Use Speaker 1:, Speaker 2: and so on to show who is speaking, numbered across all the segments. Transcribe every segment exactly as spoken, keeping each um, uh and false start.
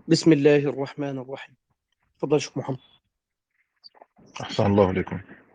Speaker 1: بسم الله الرحمن الرحيم. تفضل شيخ محمد.
Speaker 2: أحسن الله إليكم.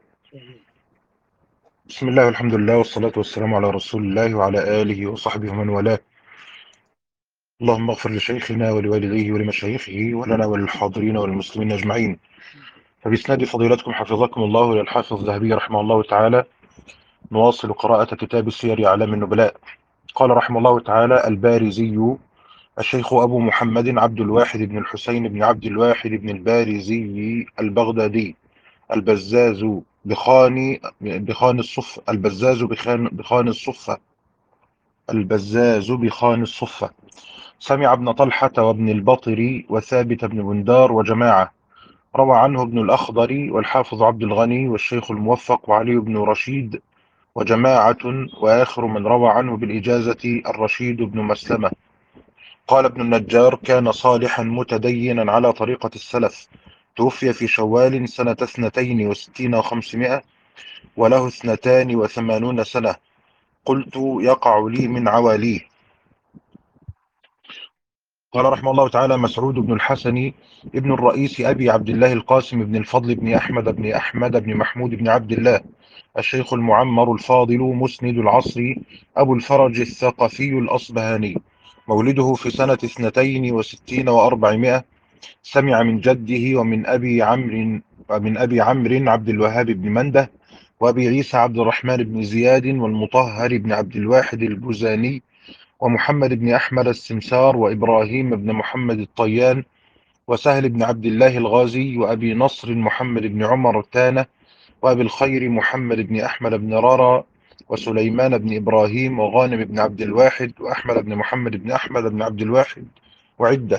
Speaker 2: بسم الله والحمد لله والصلاة والسلام على رسول الله وعلى آله وصحبه ومن والاه. اللهم اغفر لشيخنا ولوالديه ولمشايخه ولنا وللحاضرين والمسلمين أجمعين. فبإسناد فضيلتكم حفظكم الله إلى الحافظ الذهبي رحمه الله تعالى نواصل قراءة كتاب سير أعلام النبلاء. قال رحمه الله تعالى: البارزي الشيخ أبو محمد عبد الواحد بن الحسين بن عبد الواحد بن البارزي البغدادي البزاز بخان بخان الصف البزاز بخان بخان الصفة البزاز بخان الصفة سمع ابن طلحة وابن البطر وثابت بن بندار وجماعة. روى عنه ابن الأخضر والحافظ عبد الغني والشيخ الموفق وعلي بن رشيد وجماعة. وآخر من روى عنه بالإجازة الرشيد بن مسلمة. قال ابن النجار: كان صالحا متدينا على طريقة السلف، توفي في شوال سنة اثنتين وستين وخمسمائة وله اثنتان وثمانون سنة. قلت: يقع لي من عواليه. قال رحمه الله تعالى: مسعود بن الحسن ابن الرئيس أبي عبد الله القاسم بن الفضل بن أحمد بن أحمد بن محمود بن عبد الله الشيخ المعمر الفاضل مسند العصر أبو الفرج الثقفي الأصبهاني، مولده في سنة اثنتين وستين وأربعمائة. سمع من جده ومن أبي عمرو ومن أبي عمرو عبد الوهاب بن منده وأبي عيسى عبد الرحمن بن زياد والمطهر بن عبد الواحد البزاني ومحمد بن أحمد السمسار وإبراهيم بن محمد الطيان وسهل بن عبد الله الغازي وأبي نصر محمد بن عمر التانة وأبي الخير محمد بن أحمد بن رارى وسليمان بن إبراهيم وغانم بن عبد الواحد وأحمد بن محمد بن أحمد بن عبد الواحد وعدة.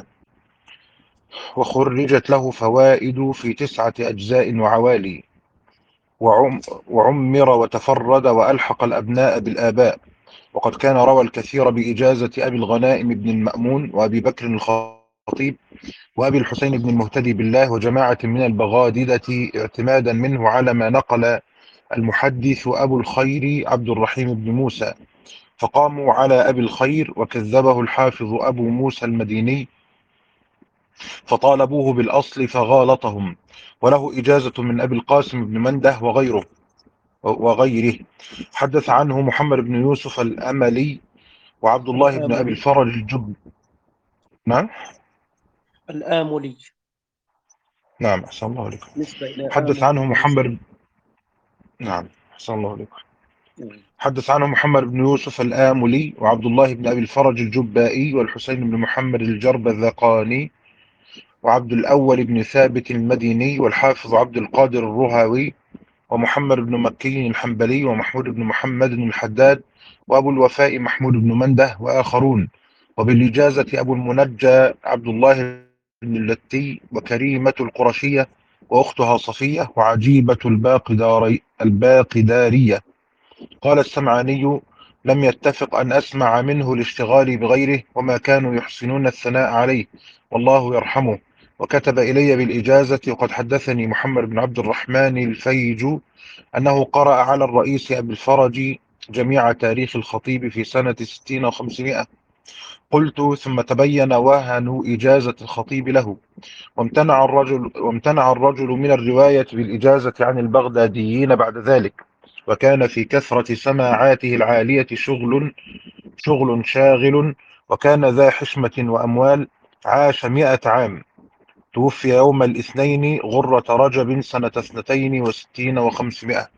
Speaker 2: وخرجت له فوائد في تسعة أجزاء وعوالي، وعم وعمر وتفرد وألحق الأبناء بالآباء. وقد كان روى الكثير بإجازة أبي الغنائم بن المأمون وأبي بكر الخطيب وأبي الحسين بن المهتدي بالله وجماعة من البغاددة، اعتمادا منه على ما نقل المحدث أبو الخير عبد الرحيم بن موسى، فقاموا على أبي الخير وكذبه الحافظ أبو موسى المديني فطالبوه بالأصل فغالطهم. وله إجازة من أبي القاسم بن منده وغيره وغيره حدث عنه محمد بن يوسف الأملي وعبد الله بن أبي
Speaker 1: الآملي.
Speaker 2: الفرج الجب. نعم
Speaker 1: الآملي
Speaker 2: نعم أحسن الله عليكم.
Speaker 1: نسبة إلى
Speaker 2: حدث
Speaker 1: آمل
Speaker 2: عنه
Speaker 1: بن مسلم.
Speaker 2: محمد نعم أحسن الله عليكم.
Speaker 1: نعم.
Speaker 2: حدث عنه محمد بن يوسف الآملي وعبد الله بن أبي الفرج الجبائي والحسين بن محمد الجربذقاني وعبد الأول بن ثابت المديني والحافظ عبد القادر الرهاوي ومحمد بن مكي الحنبلي ومحمود بن محمد بن الحداد وأبو الوفاء محمود بن منده وآخرون. وبالإجازة أبو المنجى عبد الله بن اللتي وكريمة القرشية وأختها صفية وعجيبة الباقداري الباقدارية. قال السمعاني: لم يتفق أن أسمع منه الاشتغال بغيره، وما كانوا يحسنون الثناء عليه والله يرحمه. وكتب إلي بالإجازة. وقد حدثني محمد بن عبد الرحمن الفيج أنه قرأ على الرئيس أبي الفرج جميع تاريخ الخطيب في سنة ستين وخمسمائة. قلت: ثم تبين وهن إجازة الخطيب له، وامتنع الرجل, وامتنع الرجل من الرواية بالإجازة عن البغداديين بعد ذلك، وكان في كثرة سماعاته العالية شغل شغل شاغل، وكان ذا حشمة وأموال. عاش مئة عام. توفي يوم الاثنين غرة رجب سنة اثنتين وستين وخمسمائة.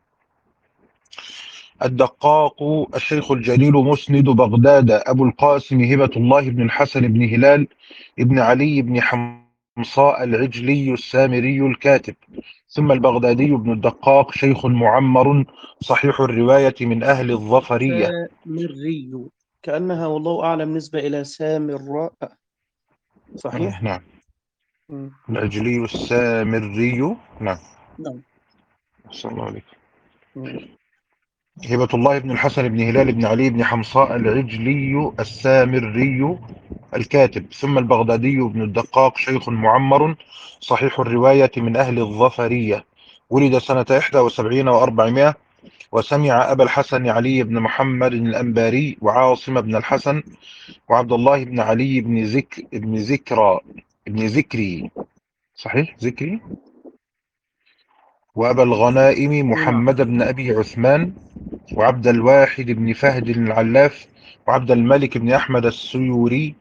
Speaker 2: الدقاق الشيخ الجليل مسند بغداد أبو القاسم هبة الله بن الحسن بن هلال ابن علي بن حمصاء العجلي السامري الكاتب. ثم البغدادي بن الدقاق شيخ معمر صحيح الرواية من أهل الظفرية.
Speaker 1: سامري كأنها والله أعلم نسبة إلى سامراء.
Speaker 2: آه،
Speaker 1: صحيح؟
Speaker 2: نعم.
Speaker 1: مم.
Speaker 2: العجلي السامري. نعم
Speaker 1: نعم.
Speaker 2: أحسن الله عليك.
Speaker 1: مم.
Speaker 2: هبة الله بن الحسن بن هلال بن علي بن حمصاء العجلي السامري الكاتب. ثم البغدادي بن الدقاق شيخ معمر صحيح الرواية من أهل الظفرية، ولد سنة إحدى وسبعين وأربعمائة. وسمع أبا الحسن علي بن محمد الأنباري وعاصم بن الحسن وعبد الله بن علي بن ذكر بن ذكرى بن ذكري صحيح ذكري وأبا الغنائم
Speaker 1: إي نعم.
Speaker 2: محمد بن أبي عثمان وعبد الواحد بن فهد العلاف وعبد الملك بن أحمد السيوري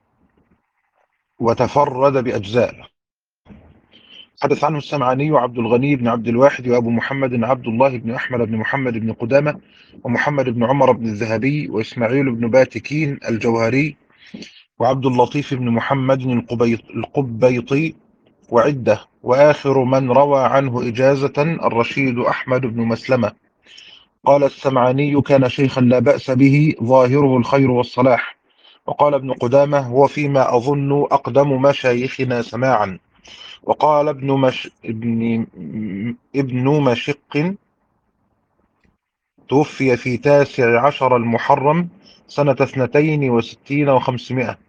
Speaker 2: وتفرد بأجزاء. حدث عنه السمعاني وعبد الغني بن عبد الواحد وأبو محمد عبد الله بن أحمد بن محمد بن قدامة ومحمد بن عمر بن الذهبي وإسماعيل بن باتكين الجوهري وعبد اللطيف بن محمد القبيط- القبيطي وعدة. وآخر من روى عنه إجازة الرشيد أحمد بن مسلمة. قال السمعاني كان شيخا لا بأس به ظاهره الخير والصلاح. وقال ابن قدامة هو فيما أظن أقدم مشايخنا سماعا. وقال ابن مش ابن ابن مشق توفي في تاسع عشر المحرم سنة اثنتين وستين وخمسمائة.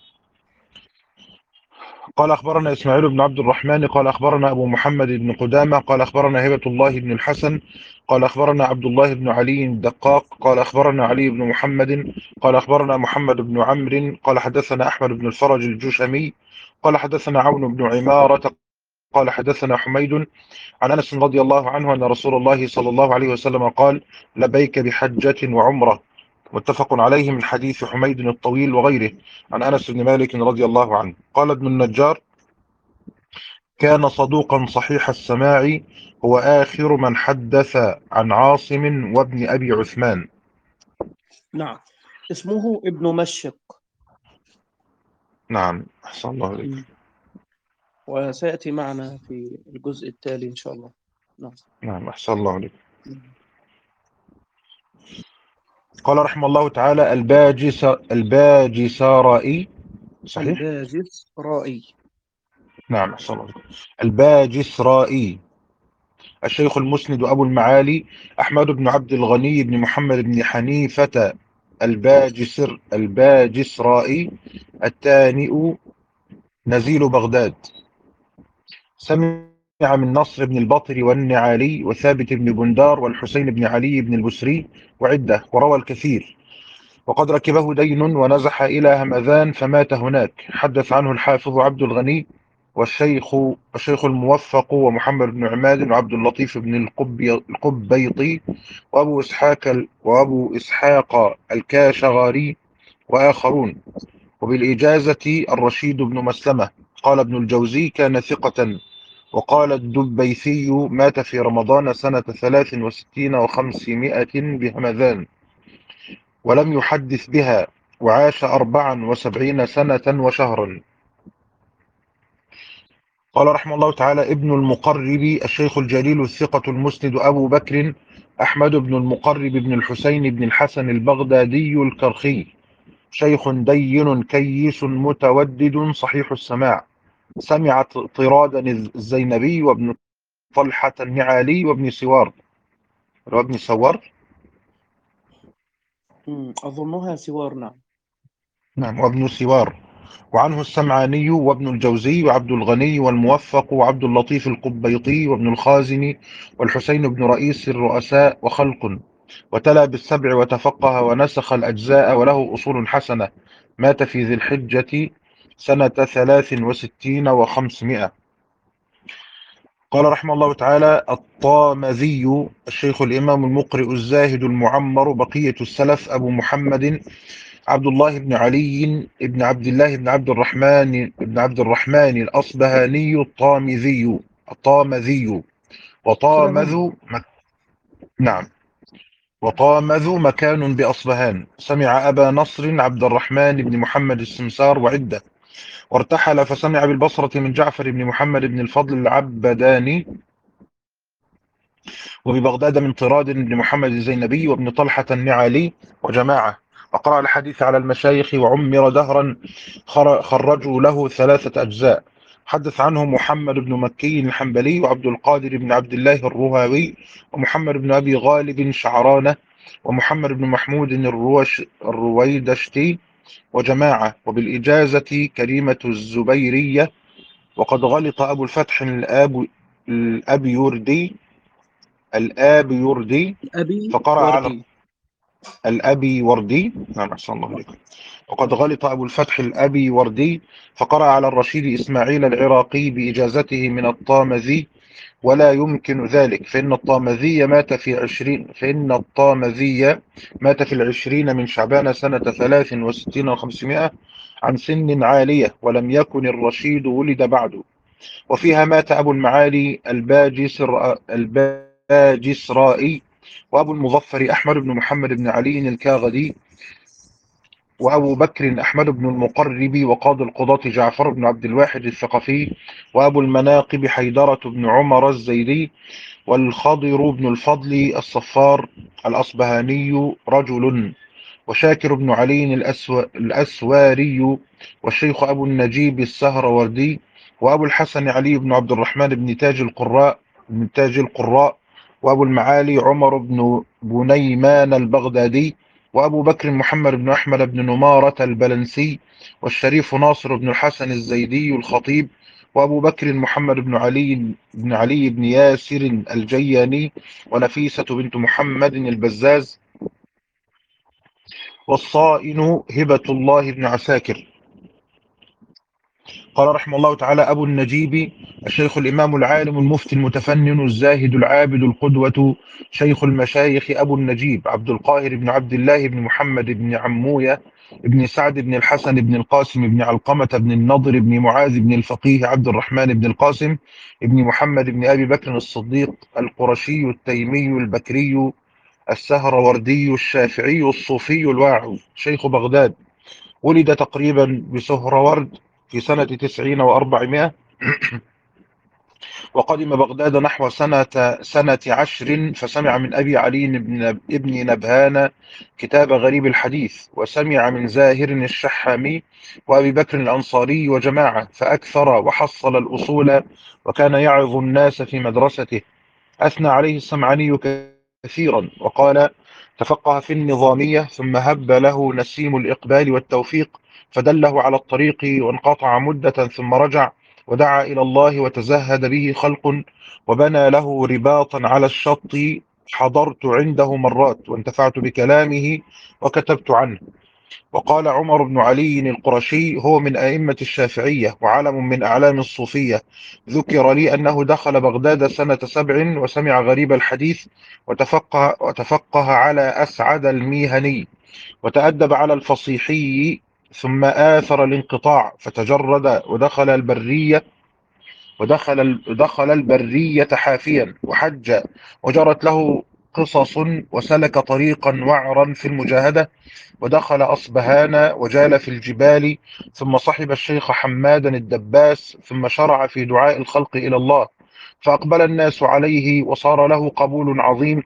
Speaker 2: قال أخبرنا إسماعيل بن عبد الرحمن قال أخبرنا أبو محمد بن قدامة قال أخبرنا هبة الله بن الحسن قال أخبرنا عبد الله بن علي الدقاق قال أخبرنا علي بن محمد قال أخبرنا محمد بن عمرو قال حدثنا أحمد بن الفرج الجشمي قال حدثنا عون بن عمارة قال حدثنا حميد عن أنس رضي الله عنه أن رسول الله صلى الله عليه وسلم قال لبيك بحجة وعمرة. متفق عليه من حديث حميد الطويل وغيره عن أنس بن مالك رضي الله عنه. قال ابن النجار كان صدوقا صحيح السماع هو آخر من حدث عن عاصم وابن أبي عثمان.
Speaker 1: نعم. اسمه ابن مشق.
Speaker 2: نعم أحسن الله إليك.
Speaker 1: م. وسيأتي معنا في الجزء التالي إن شاء الله. نعم.
Speaker 2: نعم أحسن الله إليك.
Speaker 1: م.
Speaker 2: قال رحمه الله تعالى الباجس الباجسارائي صحيح؟
Speaker 1: الباجسرائي.
Speaker 2: نعم أحسن الله إليك. الباجسرائي الشيخ المسند أبو المعالي أحمد بن عبد الغني بن محمد بن حنيفة الباجسر الباجسرائي التانئ نزيل بغداد. سمع من نصر بن البطر والنعالي وثابت بن بندار والحسين بن علي بن البسري وعدة وروى الكثير. وقد ركبه دين ونزح إلى همذان فمات هناك. حدث عنه الحافظ عبد الغني والشيخ الشيخ الموفق ومحمد بن عماد وعبد اللطيف بن القبي- القبيطي وأبو إسحاق وأبو إسحاق الكاشغاري وآخرون. وبالإجازة الرشيد بن مسلمة. قال ابن الجوزي كان ثقة. وقال الدبيثي مات في رمضان سنة ثلاث وستين وخمسمائة بهمذان ولم يحدث بها وعاش أربعا وسبعين سنة وشهرا. قال رحمه الله تعالى ابن المقرب الشيخ الجليل الثقة المسند أبو بكر أحمد بن المقرب بن الحسين بن الحسن البغدادي الكرخي شيخ دين كيس متودد صحيح السماع. سمع طرادا الزينبي وابن طلحة النعالي وابن سوار وابن سوار
Speaker 1: م. أظنها سوار. نعم.
Speaker 2: نعم وابن سوار. وعنه السمعاني وابن الجوزي وعبد الغني والموفق وعبد اللطيف القبيطي وابن الخازن والحسين بن رئيس الرؤساء وخلق. وتلا بالسبع وتفقه ونسخ الأجزاء وله أصول حسنة. مات في ذي الحجة سنة ثلاث وستين وخمسمائة. قال رحمه الله تعالى الطامذي الشيخ الإمام المقرئ الزاهد المعمر بقية السلف أبو محمد عبد الله بن علي بن عبد الله بن عبد الرحمن بن عبد الرحمن الأصبهاني الطامذي الطامذي
Speaker 1: كده
Speaker 2: وطامذ
Speaker 1: منه.
Speaker 2: مك... نعم وطامذ مكان بأصبهان. سمع أبا نصر عبد الرحمن بن محمد السمسار وعدة. وارتحل فسمع بالبصرة من جعفر بن محمد بن الفضل العبداني وببغداد من طراد بن محمد الزينبي وابن طلحة النعالي وجماعة. وقرأ الحديث على المشايخ وعمر دهرا خرجوا له ثلاثة أجزاء. حدث عنه محمد بن مكي الحنبلي وعبد القادر بن عبد الله الرهاوي ومحمد بن أبي غالب شعرانة ومحمد بن محمود الروش الرويدشتي وجماعة. وبالإجازة كريمة الزبيرية. وقد غلط أبو الفتح الأب الأبيوردي الآبي يردي
Speaker 1: أبي
Speaker 2: فقرأ على
Speaker 1: وردي.
Speaker 2: الأبي وردي. نعم، أحسن الله عليكم. وقد غلط أبو الفتح الأبي وردي فقرأ على الرشيد إسماعيل العراقي بإجازته من الطامذي، ولا يمكن ذلك، فإن الطامذي مات في عشرين فإن الطامذي مات في العشرين من شعبان سنة ثلاث وستين وخمسمائة عن سن عالية، ولم يكن الرشيد ولد بعده. وفيها مات أبو المعالي الباجسر الباجسرائي، وأبو المظفر أحمد بن محمد بن علي الكاغدي، وأبو بكر أحمد بن المقرب، وقاضي القضاة جعفر بن عبد الواحد الثقفي، وأبو المناقب حيدرة بن عمر الزيدي، والخضر بن الفضل الصفار الأصبهاني رجل، وشاكر بن علي الأسو... الأسواري، والشيخ أبو النجيب السهروردي، وأبو الحسن علي بن عبد الرحمن بن تاج القراء بن تاج القراء، وأبو المعالي عمر بن بنيمان البغدادي، وأبو بكر محمد بن أحمد بن نمارة البلنسي، والشريف ناصر بن الحسن الزيدي الخطيب، وأبو بكر محمد بن علي بن علي بن ياسر الجياني، ونفيسة بنت محمد البزاز، والصائن هبة الله بن عساكر. قال رحمه الله تعالى أبو النجيب الشيخ الإمام العالم المفتي المتفنن الزاهد العابد القدوة شيخ المشايخ أبو النجيب عبد القاهر بن عبد الله بن محمد بن عموية بن سعد بن الحسن بن القاسم بن علقمة بن النضر بن معاذ بن الفقيه عبد الرحمن بن القاسم بن محمد بن أبي بكر الصديق القرشي التيمي البكري السهروردي الشافعي الصوفي الواعظ شيخ بغداد. ولد تقريبا بسهرورد في سنة تسعين وأربعمائة، وقدم بغداد نحو سنة سنة عشر، فسمع من أبي علي بن ابن نبهان كتاب غريب الحديث، وسمع من زاهر الشحامي وأبي بكر الأنصاري وجماعة، فأكثر وحصل الأصول، وكان يعظ الناس في مدرسته. أثنى عليه السمعاني كثيرا وقال: تفقه في النظامية، ثم هب له نسيم الإقبال والتوفيق، فدله على الطريق، وانقطع مدة ثم رجع، ودعا إلى الله، وتزهد به خلق، وبنى له رباطا على الشط، حضرت عنده مرات، وانتفعت بكلامه، وكتبت عنه. وقال عمر بن علي القرشي: هو من أئمة الشافعية، وعلم من أعلام الصوفية. ذكر لي أنه دخل بغداد سنة سبع، وسمع غريب الحديث، وتفقه, وتفقه على أسعد الميهني، وتأدب على الفصيحي، ثم آثر الانقطاع، فتجرد ودخل البرية ودخل دخل البرية حافيا، وحج، وجرت له قصص، وسلك طريقا وعرا في المجاهدة، ودخل أصبهان، وجال في الجبال، ثم صحب الشيخ حمادا الدباس، ثم شرع في دعاء الخلق إلى الله، فأقبل الناس عليه، وصار له قبول عظيم،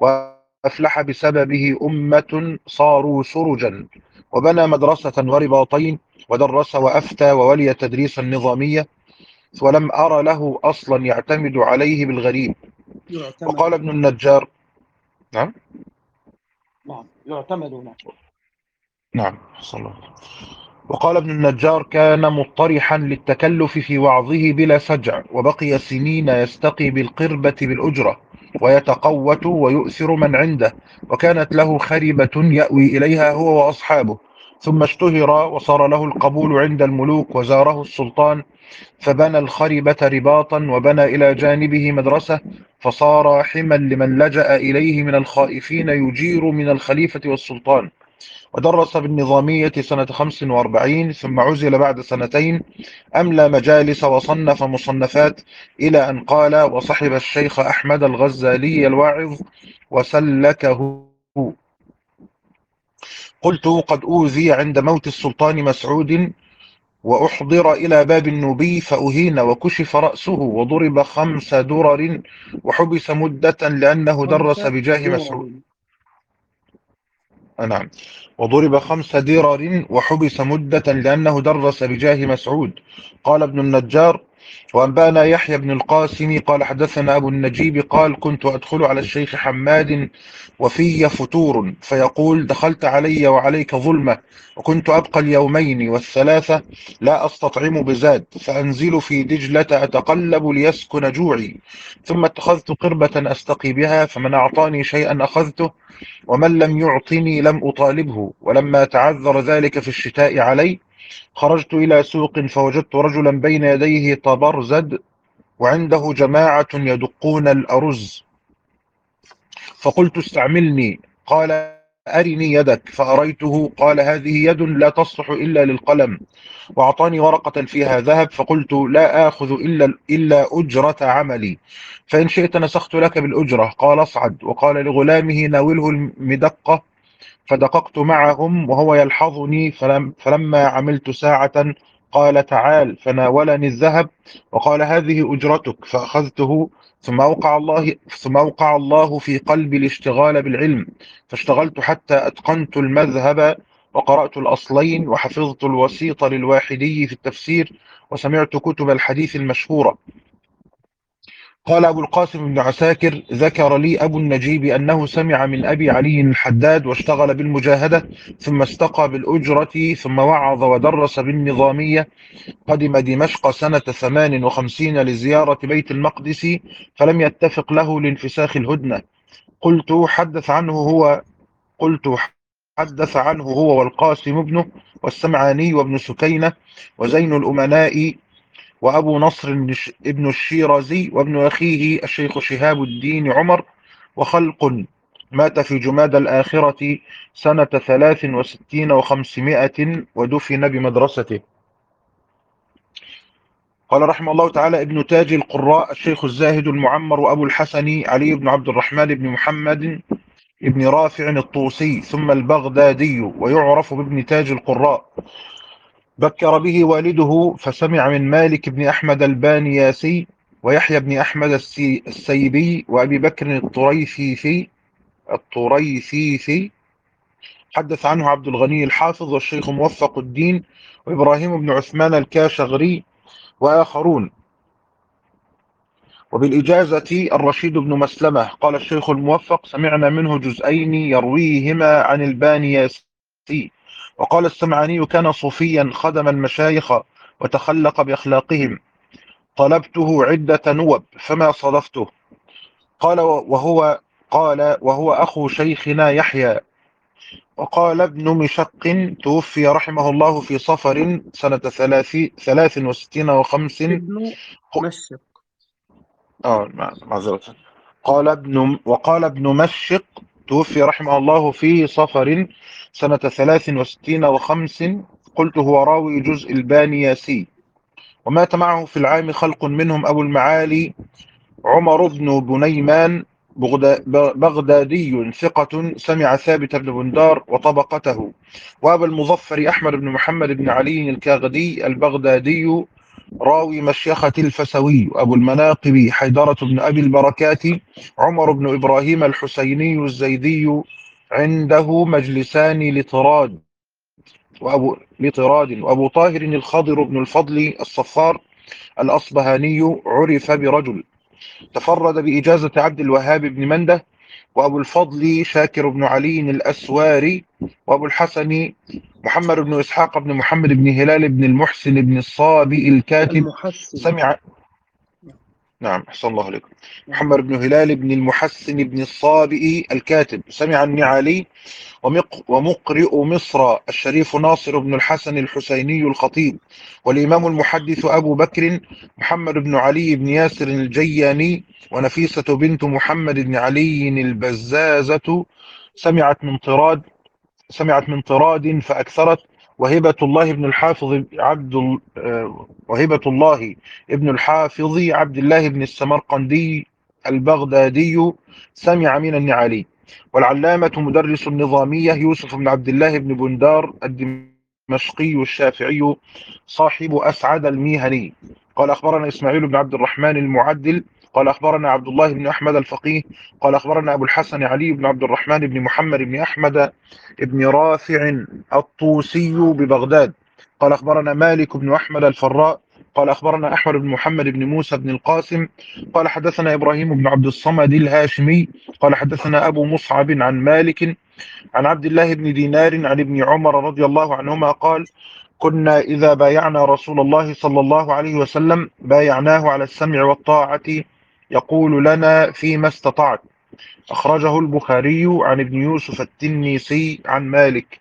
Speaker 2: وأفلح بسببه أمة صاروا سرجا، وبنى مدرسة ورباطين، ودرس وأفتى وولي تدريس النظامية، ولم أر له أصلا يعتمد عليه بالغريب.
Speaker 1: يعتمد.
Speaker 2: وقال ابن النجار. نعم
Speaker 1: نعم، يعتمد. نعم.
Speaker 2: نعم صلى الله عليه وسلم. وقال ابن النجار: كان مطرحا للتكلف في وعظه بلا سجع، وبقي سنين يستقي بالقربة بالأجرة، ويتقوت ويؤثر من عنده، وكانت له خربة يأوي إليها هو وأصحابه، ثم اشتهر، وصار له القبول عند الملوك، وزاره السلطان، فبنى الخربة رباطا، وبنى إلى جانبه مدرسة، فصار حما لمن لجأ إليه من الخائفين، يجير من الخليفة والسلطان. ودرس بالنظامية سنة خمس وأربعين، ثم عزل بعد سنتين، أملى مجالس، وصنف مصنفات، إلى أن قال: وصحب الشيخ أحمد الغزالي الواعظ، وسلكه. قلت: قد أوذي عند موت السلطان مسعود، وأحضر إلى باب النوبي، فأهين، وكشف رأسه، وضرب خمس درر، وحبس مدة لأنه درس
Speaker 1: خمسة
Speaker 2: بجاه مسعود.
Speaker 1: درر.
Speaker 2: نعم. وضرب خمس درر، وحبس مدة لأنه درس بجاه مسعود. قال ابن النجار: وأنبأنا يحيى بن القاسم قال حدثنا أبو النجيب قال كنت أدخل على الشيخ حماد وفي فتور فيقول دخلت علي وعليك ظلمة، وكنت أبقى اليومين والثلاثة لا أستطعم بزاد، فأنزل في دجلة أتقلب ليسكن جوعي، ثم اتخذت قربة أستقي بها، فمن أعطاني شيئا أخذته، ومن لم يعطني لم أطالبه. ولما تعذر ذلك في الشتاء علي خرجت إلى سوق فوجدت رجلا بين يديه طبرزد وعنده جماعة يدقون الأرز، فقلت استعملني، قال أرني يدك، فأريته، قال هذه يد لا تصلح إلا للقلم، وأعطاني ورقة فيها ذهب، فقلت لا آخذ إلا, إلا أجرة عملي، فإن شئت نسخت لك بالأجرة. قال اصعد، وقال لغلامه ناوله المدقة، فدققت معهم وهو يلحظني، فلم فلما عملت ساعة قال تعال، فناولني الذهب وقال هذه أجرتك، فأخذته. ثم أوقع الله ثم أوقع الله في قلبي الاشتغال بالعلم، فاشتغلت حتى أتقنت المذهب، وقرأت الأصلين، وحفظت الوسيط للواحدي في التفسير، وسمعت كتب الحديث المشهورة. قال أبو القاسم بن عساكر ذكر لي أبو النجيب أنه سمع من أبي علي الحداد واشتغل بالمجاهدة، ثم استقى بالأجرة، ثم وعظ ودرس بالنظامية. قدم دمشق سنة ثمان وخمسين لزيارة بيت المقدس، فلم يتفق له لانفساخ الهدنة. قلت حدث عنه هو قلت حدث عنه هو والقاسم بنه والسمعاني وابن سكينة وزين الأمناء وأبو نصر ابن الشيرازي وابن أخيه الشيخ شهاب الدين عمر، وخلق. مات في جماد الآخرة سنة ثلاث وستين وخمسمائة ودفن بمدرسته. قال رحمه الله تعالى ابن تاج القراء الشيخ الزاهد المعمر وأبو الحسن علي بن عبد الرحمن بن محمد ابن رافع الطوسي ثم البغدادي، ويعرف بابن تاج القراء. بكر به والده فسمع من مالك بن أحمد البانياسي ويحيى بن أحمد السي السيبي وأبي بكر الطريثيثي الطريثيثي حدث عنه عبد الغني الحافظ والشيخ موفق الدين وإبراهيم بن عثمان الكاشغري وآخرون. وبالإجازة الرشيد بن مسلمة. قال الشيخ الموفق سمعنا منه جزئين يرويهما عن البانياسي. وقال السمعاني كان صوفيا خدم المشايخ وتخلق بأخلاقهم، طلبته عدة نوب فما صادفته. قال وهو قال وهو أخو شيخنا يحيى. وقال ابن مشق توفي رحمه الله في صفر سنة ثلاث ثلاث وستين وخمس.
Speaker 1: ابن مشق.
Speaker 2: آه معذرة. قال ابن وقال ابن مشق توفي رحمه الله في صفر سنة ثلاث وستين وخمس. قلت هو راوي جزء البانياسي. ومات معه في العام خلق منهم أبو المعالي عمر بن بنيمان بغدادي ثقة سمع ثابت بن بندار وطبقته. وأبا المظفر أحمد بن محمد بن علي الكاغدي البغدادي راوي مشيخة الفسوي. أبو المناقب حيدرة بن أبي البركات عمر بن إبراهيم الحسيني الزيدي عنده مجلسان لطراد وأبو لطراد وأبو طاهر الخضر بن الفضل الصفار الأصبهاني عرف برجل تفرد بإجازة عبد الوهاب بن منده. وأبو الفضل شاكر بن علي الأسواري. وأبو الحسن محمد بن إسحاق بن محمد بن هلال بن المحسن بن الصابئ الكاتب
Speaker 1: المحسن.
Speaker 2: سمع نعم أحسن الله عليكم. محمد بن هلال بن المحسن بن الصابئ الكاتب سمع النعالي ومقرئ مصر الشريف ناصر بن الحسن الحسيني الخطيب. والإمام المحدث أبو بكر محمد بن علي بن ياسر الجياني. ونفيسة بنت محمد بن علي البزازة سمعت من طراد سمعت من طراد فأكثرت. وهبة الله بن الحافظ عبد وهبة الله ابن الحافظ عبد الله بن السمرقندي البغدادي سمع من النعالي. والعلامة مدرس النظامية يوسف بن عبد الله بن بندار الدمشقي الشافعي صاحب أسعد الميهني. قال أخبرنا إسماعيل بن عبد الرحمن المعدل قال أخبرنا عبد الله بن أحمد الفقيه قال أخبرنا أبو الحسن علي بن عبد الرحمن بن محمد بن أحمد بن رافع الطوسي ببغداد قال أخبرنا مالك بن أحمد الفراء قال أخبرنا أحمد بن محمد بن موسى بن القاسم قال حدثنا إبراهيم بن عبد الصمد الهاشمي قال حدثنا أبو مصعب عن مالك عن عبد الله بن دينار عن ابن عمر رضي الله عنهما قال كنا إذا بايعنا رسول الله صلى الله عليه وسلم بايعناه على السمع والطاعة يقول لنا فيما استطعت. أخرجه البخاري عن ابن يوسف التنيسي عن مالك.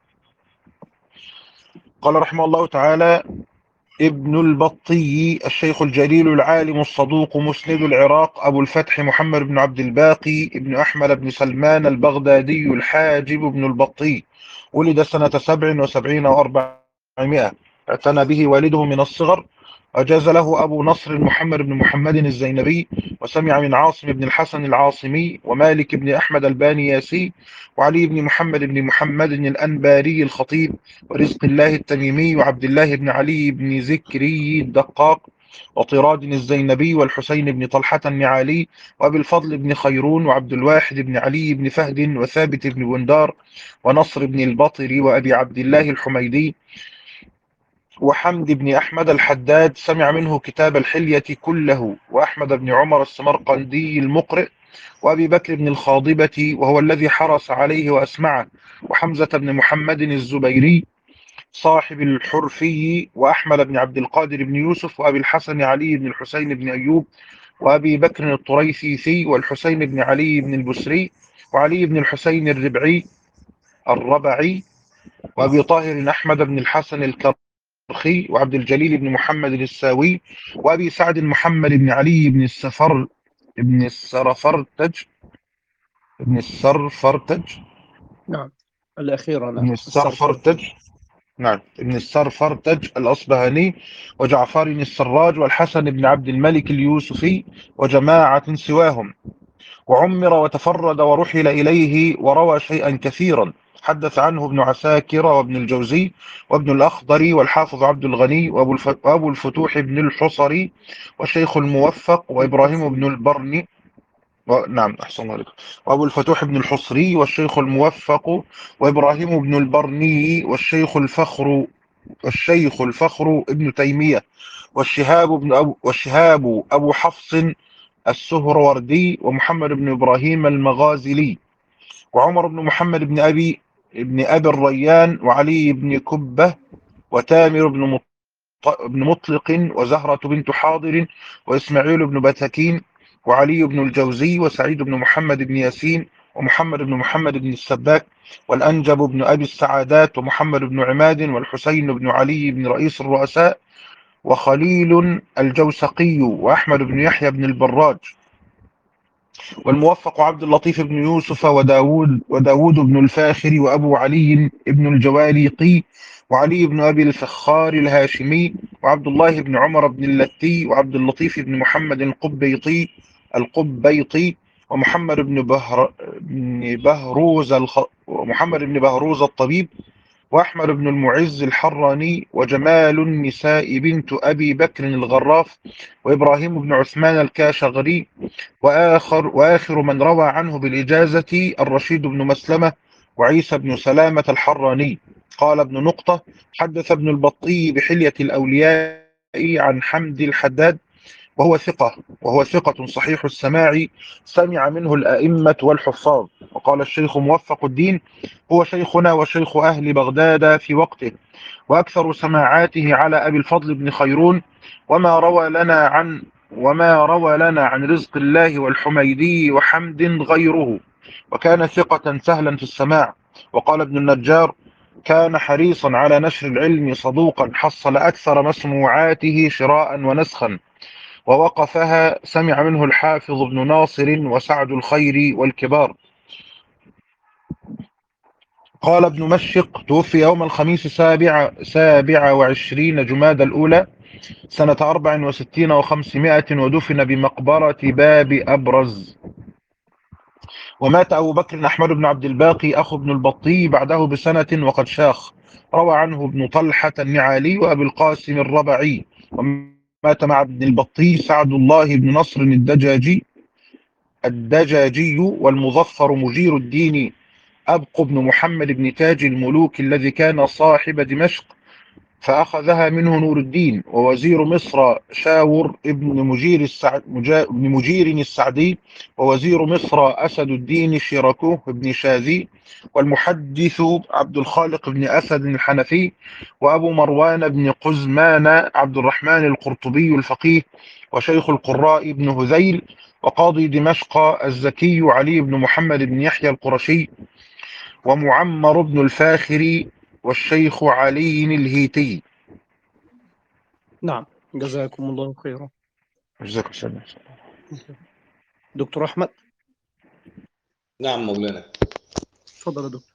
Speaker 2: قال رحمه الله تعالى: ابن البطي الشيخ الجليل العالم الصدوق مسند العراق أبو الفتح محمد بن عبد الباقي ابن أحمد بن سلمان البغدادي الحاجب ابن البطي، ولد سنة سبع وسبعين وأربعمائة، اعتنى به والده من الصغر، أجاز له أبو نصر محمد بن محمد الزينبي، وسمع من عاصم بن الحسن العاصمي ومالك بن أحمد البانياسي وعلي بن محمد بن محمد الأنباري الخطيب ورزق الله التميمي وعبد الله بن علي بن ذكري الدقاق وطراد الزينبي والحسين بن طلحة النعالي وأبي الفضل بن خيرون وعبد الواحد بن علي بن فهد وثابت بن بندار ونصر بن البطر وأبي عبد الله الحميدي وحمد بن أحمد الحداد، سمع منه كتاب الحلية كله، وأحمد بن عمر السمرقندي المقرئ، وأبي بكر بن الخاضبة وهو الذي حرص عليه وأسمعه، وحمزة بن محمد الزبيري صاحب الحرفي، وأحمد بن عبد القادر بن يوسف، وأبي الحسن علي بن الحسين بن أيوب، وأبي بكر الطريفي والحسين بن علي بن البسري، وعلي بن الحسين الربعي الربعي، وأبي طاهر أحمد بن الحسن الكرخي، وعبد الجليل بن محمد الساوي، وأبي سعد محمد بن علي بن السفر ابن السرفرتج ابن السرفرتج
Speaker 1: نعم الأخيرة، نعم
Speaker 2: ابن
Speaker 1: السرفرتج.
Speaker 2: السرفرتج نعم ابن السرفرتج الأصبهاني، وجعفر السراج، والحسن بن عبد الملك اليوسفي، وجماعة سواهم. وعمر وتفرد ورحل إليه وروى شيئا كثيرا. حدث عنه ابن عساكر وابن الجوزي وابن الأخضر والحافظ عبد الغني وأبو الف- وأبو الفتوح بن الحصري والشيخ الموفق وإبراهيم بن البرني و... نعم أحسن الله عليكم. وأبو الفتوح بن الحصري والشيخ الموفق وإبراهيم بن البرني والشيخ الفخر والشيخ الفخر ابن تيمية والشهاب بن أبو والشهاب أبو حفص السهروردي ومحمد بن إبراهيم المغازلي وعمر بن محمد بن أبي بن أبي الريان وعلي بن كبة وتامر بن مط- بن مطلق وزهرة بنت حاضر وإسماعيل بن بتكين وعلي بن الجوزي وسعيد بن محمد بن ياسين ومحمد بن محمد بن السباك والأنجب بن أبي السعادات ومحمد بن عماد والحسين بن علي بن رئيس الرؤساء وخليل الجوسقي وأحمد بن يحيى بن البراج والموفق عبد اللطيف بن يوسف وداود وداود بن الفاخر وأبو علي بن الجواليقي وعلي بن أبي الفخار الهاشمي وعبد الله بن عمر بن اللتي وعبد اللطيف بن محمد القبيطي القبيطي ومحمد بن بهر بن بهروز الخ... ومحمد بن بهروز الطبيب وأحمد بن المعز الحراني وجمال النساء بنت أبي بكر الغراف وإبراهيم بن عثمان الكاشغري وآخر وآخر من روى عنه بالإجازة الرشيد بن مسلمة وعيسى بن سلامة الحراني. قال ابن نقطة: حدث ابن البطي بحلية الأولياء عن حمد الحداد وهو ثقة وهو ثقة صحيح السماع، سمع منه الأئمة والحفاظ. وقال الشيخ موفق الدين: هو شيخنا وشيخ أهل بغداد في وقته، وأكثر سماعاته على أبي الفضل بن خيرون، وما روى لنا عن وما روى لنا عن رزق الله والحميدي وحمد غيره، وكان ثقة سهلا في السماع. وقال ابن النجار: كان حريصا على نشر العلم صدوقا، حصل أكثر مسموعاته شراء ونسخا، ووقفها سمع منه الحافظ بن ناصر وسعد الخير والكبار. قال ابن مشق: توفي يوم الخميس سابع, سابع وعشرين جماد الأولى سنة أربع وستين وخمسمائة، ودفن بمقبرة باب أبرز. ومات أبو بكر أحمد بن عبد الباقي أخو ابن البطي بعده بسنة وقد شاخ. روى عنه ابن طلحة النعالي وأبي القاسم الربعي. ومات مع ابن البطي سعد الله بن نصر الدجاجي الدجاجي والمظفر مجير الدين أبق بن محمد بن تاج الملوك الذي كان صاحب دمشق فأخذها منه نور الدين. ووزير مصر شاور ابن مجير السعد مجا... ابن مجير السعدي. ووزير مصر أسد الدين شيركوه بن شاذي. والمحدث عبد الخالق بن أسد الحنفي. وأبو مروان بن قزمان عبد الرحمن القرطبي الفقيه وشيخ القراء ابن هذيل. وقاضي دمشق الزكي علي بن محمد بن يحيى القرشي. ومعمر بن الفاخر. والشيخ علي الهيتي.
Speaker 1: نعم، جزاكم الله خيرا.
Speaker 2: جزاك الله.
Speaker 1: دكتور أحمد.
Speaker 3: نعم مولانا.
Speaker 1: تفضل يا دكتور.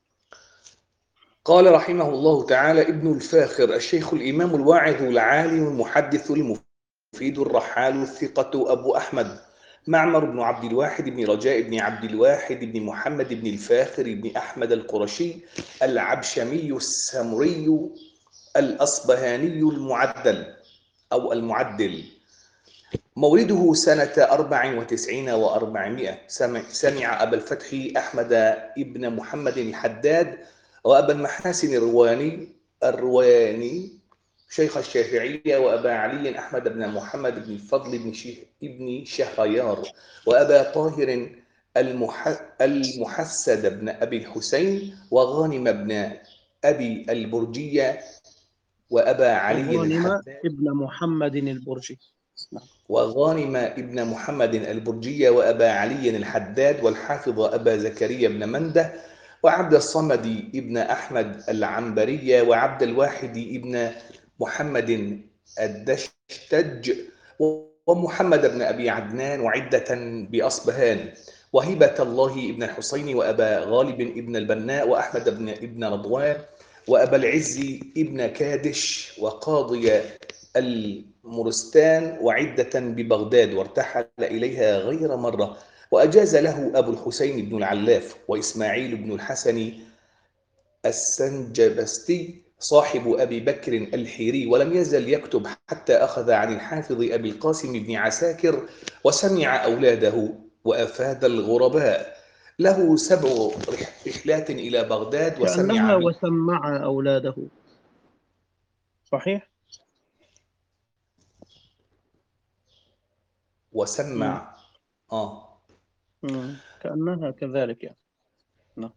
Speaker 3: قال رحمه الله تعالى ابن الفاخر الشيخ الإمام الواعظ العالم المحدث المفيد الرحال الثقة أبو أحمد معمر بن عبد الواحد بن رجاء بن عبد الواحد بن محمد بن الفاخر بن أحمد القرشي العبشمي السمري الأصبهاني المعدل أو المعدل. مولده سنة أربع وتسعين وأربعمائة. سمع أبا الفتح أحمد ابن محمد الحداد وأبا المحاسن الرواني الرواني شيخ الشافعية وأبا علي أحمد بن محمد بن الفضل بن ابن شهريار وأبا طاهر المح... المحسد بن أبي الحسين وغانم بن أبي البرجية وأبا علي
Speaker 1: وغانم ابن محمد البرجي.
Speaker 3: وغانم ابن محمد البرجية وأبا علي الحداد والحافظ أبا زكريا بن منده وعبد الصمد ابن أحمد العنبرية وعبد الواحد ابن محمد الدشتج ومحمد بن أبي عدنان وعدة بأصبهان وهبة الله ابن الحسين وأبا غالب ابن البناء وأحمد بن ابن رضوان وأبا العز ابن كادش وقاضي المرستان وعدة ببغداد وارتحل إليها غير مرة. وأجاز له أبو الحسين بن العلاف وإسماعيل بن الحسن السنجبستي صاحب أبي بكر الحيري ولم يزل يكتب حتى أخذ عن الحافظ أبي القاسم بن عساكر وسمع أولاده وأفاد الغرباء. له سبع رحلات إلى بغداد وسمع
Speaker 1: كأنها وسمع أولاده. صحيح؟
Speaker 3: وسمع آه
Speaker 1: مم. كأنها كذلك يعني. نعم.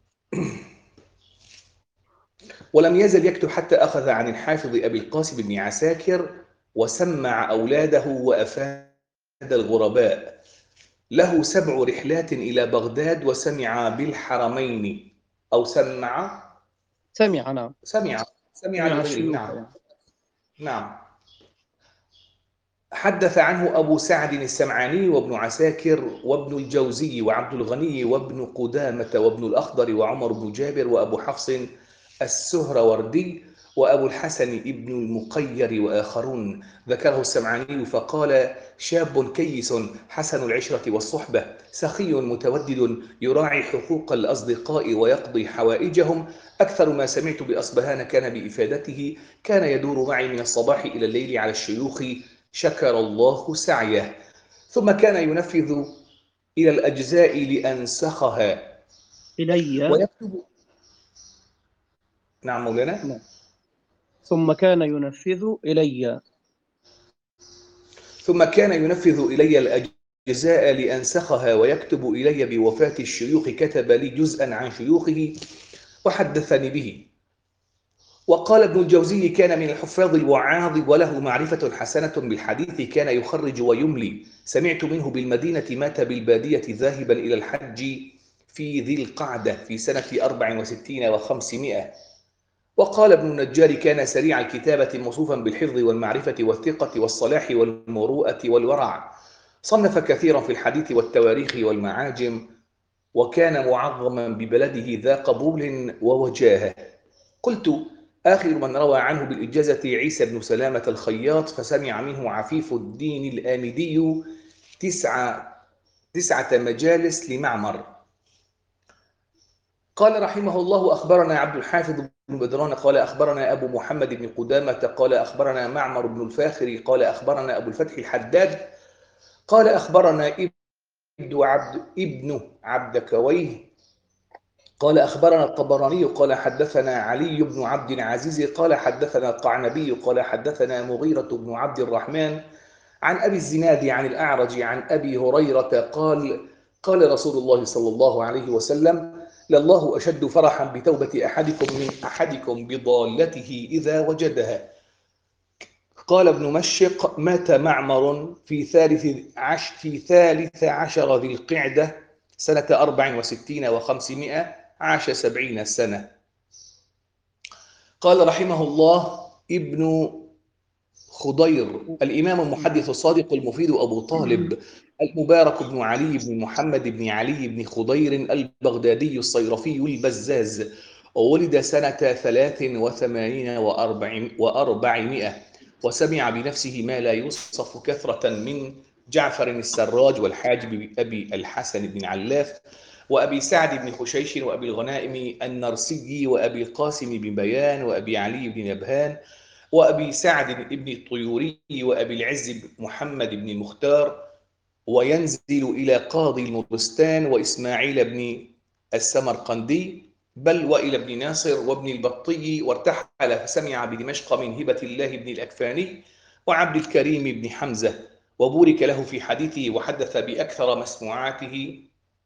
Speaker 3: ولم يزل يكتب حتى أخذ عن الحافظ أبي القاسم بن عساكر وسمع أولاده وأفاد الغرباء. له سبع رحلات إلى بغداد وسمع بالحرمين أو سمع
Speaker 1: سمع. نعم.
Speaker 3: سمع سمع لغيره. نعم
Speaker 1: يعني.
Speaker 3: نعم. حدث عنه أبو سعد السمعاني وابن عساكر وابن الجوزي وعبد الغني وابن قدامة وابن الأخضر وعمر بن جابر وأبو حفص السهروردي وأبو الحسن ابن المقير وآخرون. ذكره السمعاني فقال شاب كيس حسن العشرة والصحبة سخي متودد يراعي حقوق الأصدقاء ويقضي حوائجهم. أكثر ما سمعت بأصبهان كان بإفادته. كان يدور معي من الصباح إلى الليل على الشيوخ شكر الله سعيه. ثم كان ينفذ إلى الأجزاء لأنسخها
Speaker 1: إلي.
Speaker 3: ويكتب. نعم مولانا.
Speaker 1: نعم. ثم كان ينفذ إلي
Speaker 3: ثم كان ينفذ إلي الأجزاء لأنسخها ويكتب إلي بوفاة الشيوخ. كتب لي جزءا عن شيوخه وحدثني به. وقال ابن الجوزي كان من الحفاظ الوعاظ وله معرفة حسنة بالحديث. كان يخرج ويملي. سمعت منه بالمدينة. مات بالبادية ذاهبا إلى الحج في ذي القعدة في سنة أربع وستين وخمسمائة. وقال ابن النجار كان سريع الكتابة موصوفا بالحفظ والمعرفة والثقة والصلاح والمروءة والورع. صنف كثيرا في الحديث والتواريخ والمعاجم وكان معظما ببلده ذا قبول ووجاهة. قلت آخر من روى عنه بالإجازة عيسى بن سلامة الخياط فسمع منه عفيف الدين الآمدي تسعة, تسعة مجالس لمعمر. قال رحمه الله أخبرنا عبد الحافظ بن بدران قال أخبرنا أبو محمد بن قدامة قال أخبرنا معمر بن الفاخر قال أخبرنا أبو الفتح الحداد قال أخبرنا ابن عبد ابن عبد كويه قال أخبرنا الطبراني قال حدثنا علي بن عبد العزيز قال حدثنا القعنبي قال حدثنا مغيرة بن عبد الرحمن عن أبي الزناد عن الأعرج عن أبي هريرة قال قال رسول الله صلى الله عليه وسلم: لله أشد فرحا بتوبة أحدكم من أحدكم بضالته إذا وجدها. قال ابن مشق: مات معمر في ثالث عش في ثالث عشر ذي القعدة سنة أربع وستين وخمسمائة، عاش سبعين سنة. قال رحمه الله ابن خضير الإمام المحدث الصادق المفيد أبو طالب المبارك بن علي بن محمد بن علي بن خضير البغدادي الصيرفي البزاز، ولد سنة ثلاث وثمانين وأربعمائة، وسمع بنفسه ما لا يوصف كثرة من جعفر السراج والحاجب أبي الحسن بن علاف وأبي سعد بن خشيش وأبي الغنائم النرسي وأبي القاسم بن بيان وأبي علي بن نبهان وأبي سعد بن الطيوري وأبي العز بن محمد بن المختار، وينزل إلى قاضي المرستان وإسماعيل بن السمرقندي بل وإلى ابن ناصر وابن البطي، وارتحل فسمع بدمشق من هبة الله بن الأكفاني وعبد الكريم بن حمزة، وبورك له في حديثه وحدث بأكثر مسموعاته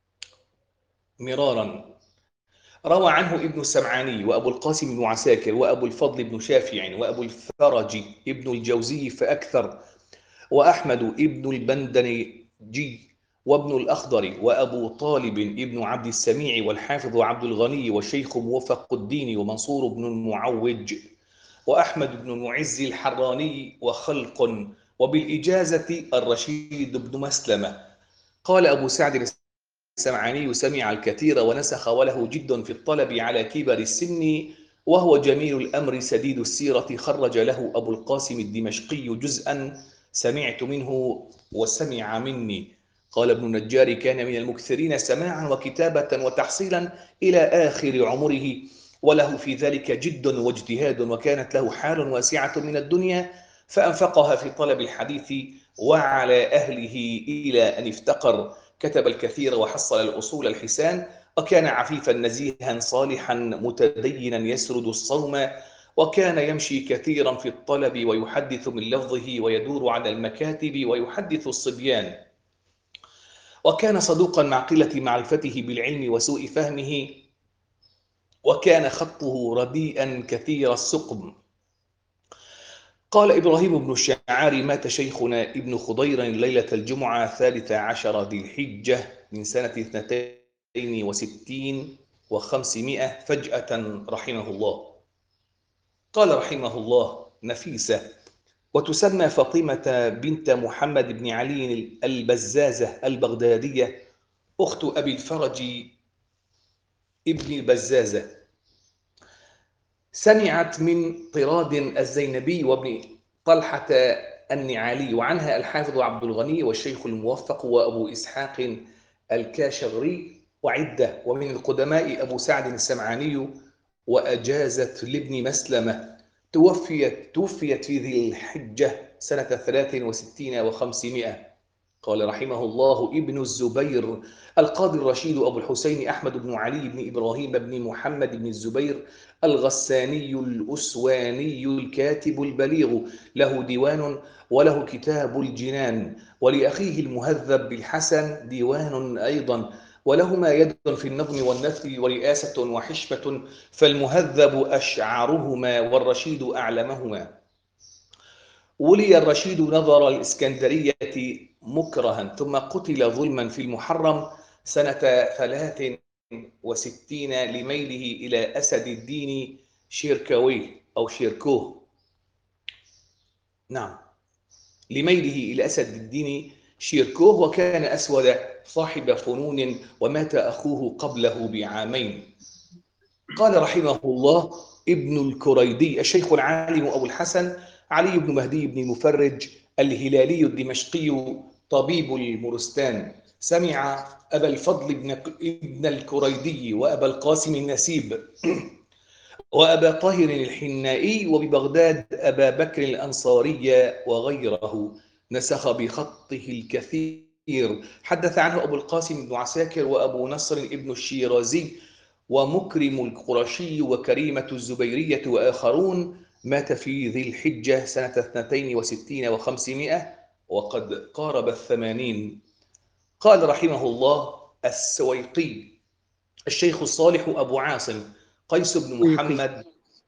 Speaker 3: مرارا. روى عنه ابن السمعاني وأبو القاسم بن عساكر وأبو الفضل بن شافع وأبو الفرج ابن الجوزي فأكثر، وأحمد ابن البندنجي وابن الأخضر وأبو طالب ابن عبد السميع والحافظ عبد الغني والشيخ موفق الدين ومنصور بن المعوج وأحمد بن المعز الحراني وخلق، وبالإجازة الرشيد بن مسلمة. قال أبو سعد السمعاني: سمع الكثير ونسخ وله جد في الطلب على كبر السن، وهو جميل الأمر سديد السيرة، خرج له أبو القاسم الدمشقي جزءا سمعت منه وسمع مني. قال ابن النجار: كان من المكثرين سماعا وكتابة وتحصيلا إلى آخر عمره، وله في ذلك جد واجتهاد، وكانت له حال واسعة من الدنيا فأنفقها في طلب الحديث وعلى أهله إلى أن افتقر. كتب الكثير وحصل الأصول الحسان، وكان عفيفا نزيها صالحا متدينا يسرد الصوم، وكان يمشي كثيرا في الطلب ويحدث من لفظه ويدور على المكاتب ويحدث الصبيان، وكان صدوقا مع قلة معرفته بالعلم وسوء فهمه، وكان خطه رديئا كثير السقم. قال إبراهيم بن الشعار: مات شيخنا ابن خضير ليلة الجمعة ثالث عشر ذي الحجة من سنة اثنتين وستين وخمسمائة فجأة رحمه الله. قال رحمه الله: نفيسة، وتسمى فاطمة بنت محمد بن علي البزازة البغدادية، أخت أبي الفرج ابن البزازة. سمعت من طراد الزينبي وابن طلحة النعالي، وعنها الحافظ عبد الغني والشيخ الموفق وأبو إسحاق الكاشغري وعدة، ومن القدماء أبو سعد السمعاني، وأجازت لابن مسلمة. توفيت توفيت في ذي الحجة سنة ثلاث وستين وخمسمائة. قال رحمه الله: ابن الزبير القاضي الرشيد أبو الحسين أحمد بن علي بن إبراهيم بن محمد بن الزبير الغساني الأسواني الكاتب البليغ، له ديوان وله كتاب الجنان، ولأخيه المهذب بالحسن ديوان أيضا، ولهما يد في النظم والنثر ورئاسة وحشمة، فالمهذب أشعرهما والرشيد أعلمهما. ولي الرشيد نظر الإسكندرية مكرها، ثم قتل ظلما في المحرم سنة ثلاث وستين لميله إلى أسد الدين شيركوي أو شيركوه نعم لميله إلى أسد الدين شيركوه، وكان أسود صاحب فنون، ومات أخوه قبله بعامين. قال رحمه الله: ابن الكريدي الشيخ العالم أبو الحسن علي بن مهدي بن المفرج الهلالي الدمشقي طبيب المرستان، سمع أبا الفضل ابن الكريدي وأبا القاسم النسيب وأبا طاهر الحنائي، وببغداد أبا بكر الأنصاري وغيره، نسخ بخطه الكثير. حدث عنه أبو القاسم بن عساكر وأبو نصر ابن الشيرازي ومكرم القرشي وكريمة الزبيرية وآخرون، مات في ذي الحجة سنة اثنتين وستين وخمسمائة وقد قارب الثمانين. قال رحمه الله السويقي الشيخ الصالح أبو عاصم قيس بن محمد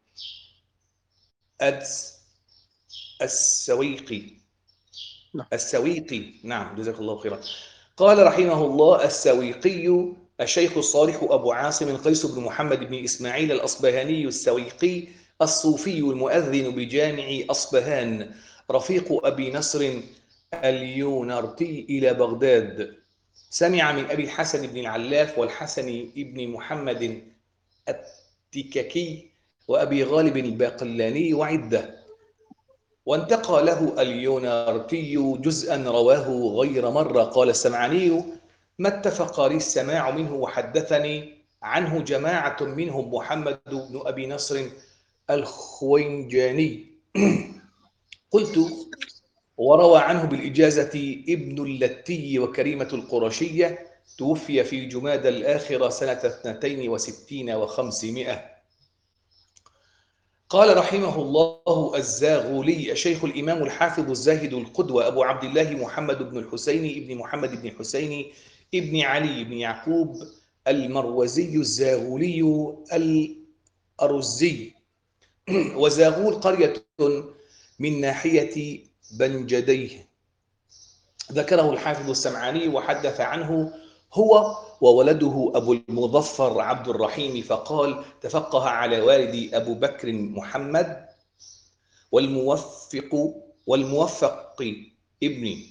Speaker 3: السويقي السويقي نعم جزاك الله خيرا. قال رحمه الله السويقي الشيخ الصالح أبو عاصم قيس بن محمد بن إسماعيل الأصبهاني السويقي الصوفي المؤذن بجامع أصبهان، رفيق أبي نصر اليونرتي إلى بغداد، سمع من أبي الحسن بن العلاف والحسن بن محمد التككي وأبي غالب الباقلاني وعدة، وانتقى له اليونرتي جزءا رواه غير مرة. قال السمعاني ما اتفق لي السماع منه وحدثني عنه جماعة منهم محمد بن أبي نصر الخوينجاني. قلت وروى عنه بالإجازة ابن اللتي وكريمة القرشية، توفي في جمادى الآخرة سنة اثنتين وستين وخمسمائة. قال رحمه الله الزاغولي الشيخ الإمام الحافظ الزاهد القدوة أبو عبد الله محمد بن الحسين ابن محمد بن حسين ابن علي بن يعقوب المروزي الزاغولي الأرزي. وزاغول قرية من ناحية بنجديه، ذكره الحافظ السمعاني وحدث عنه هو وولده أبو المظفر عبد الرحيم، فقال تفقه على والدي أبو بكر محمد والموفق والموفق ابن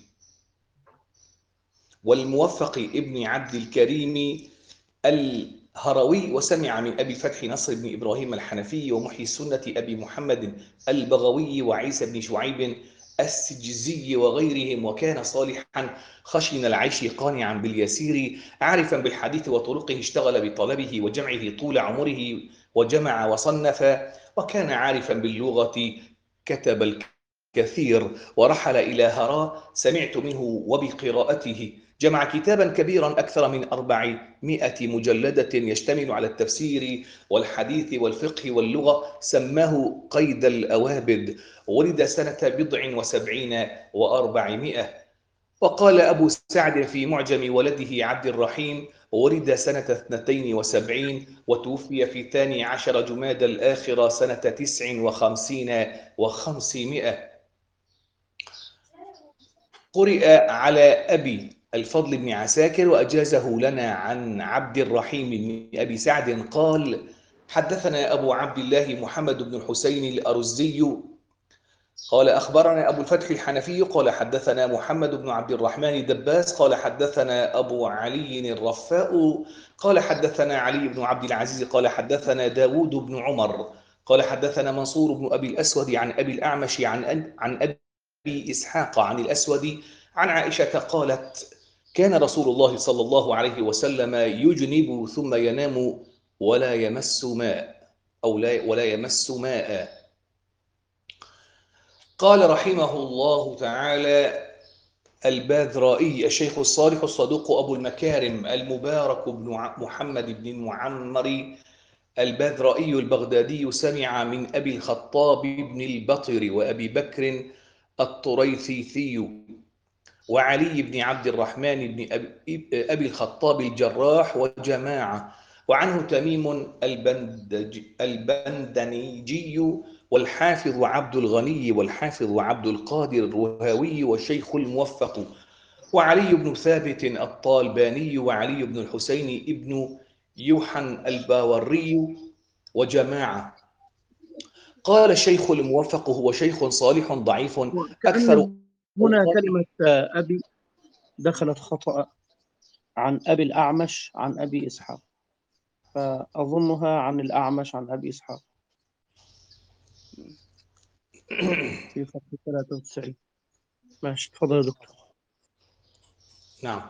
Speaker 3: والموفق ابن عبد الكريم الهروي، وسمع من أبي فتح نصر بن إبراهيم الحنفي ومحيي السنة أبي محمد البغوي وعيسى بن شعيب السجزي وغيرهم، وكان صالحا خشن العيش قانعا باليسير عارفا بالحديث وطرقه، اشتغل بطلبه وجمعه طول عمره وجمع وصنف، وكان عارفا باللغة كتب الكثير، ورحل إلى هراء سمعت منه وبقراءته، جمع كتابا كبيرا أكثر من أربعمائة مجلدة يشتمل على التفسير والحديث والفقه واللغة، سماه قيد الأوابد، ولد سنة بضع وسبعين وأربعمائة. وقال أبو سعد في معجم ولده عبد الرحيم ولد سنة اثنتين وسبعين وتوفي في الثاني عشر جماد الآخرة سنة تسع وخمسين وخمسمائة. قرئ على أبي الفضل بن عساكر وأجازه لنا عن عبد الرحيم بن أبي سعد قال حدثنا أبو عبد الله محمد بن الحسين الأرزي قال أخبرنا أبو الفتح الحنفي قال حدثنا محمد بن عبد الرحمن الدباس قال حدثنا أبو علي الرفاء قال حدثنا علي بن عبد العزيز قال حدثنا داود بن عمر قال حدثنا منصور بن أبي الأسود عن أبي الأعمش عن عن أبي إسحاق عن الأسود عن عائشة قالت كان رسول الله صلى الله عليه وسلم يجنب ثم ينام ولا يمس ماء أو لا ولا يمس ماء. قال رحمه الله تعالى الباذرائي الشيخ الصالح الصدوق أبو المكارم المبارك بن محمد بن المعمر الباذرائي البغدادي، سمع من أبي الخطاب بن البطر وأبي بكر الطريثي وعلي بن عبد الرحمن بن أبي الخطاب الجراح وجماعة، وعنه تميم البندج البندنيجي والحافظ عبد الغني والحافظ عبد القادر الرهاوي والشيخ الموفق، وعلي بن ثابت الطالباني وعلي بن الحسين ابن يوحن الباوري وجماعة. قال الشيخ الموفق هو شيخ صالح ضعيف أكثر.
Speaker 1: هنا كلمة أبي دخلت خطأ عن أبي الأعمش عن أبي إسحاق، فأظنها عن الأعمش عن أبي إسحاق في خط ثلاثة وتسعين. ماشي تفضل يا دكتور.
Speaker 3: نعم.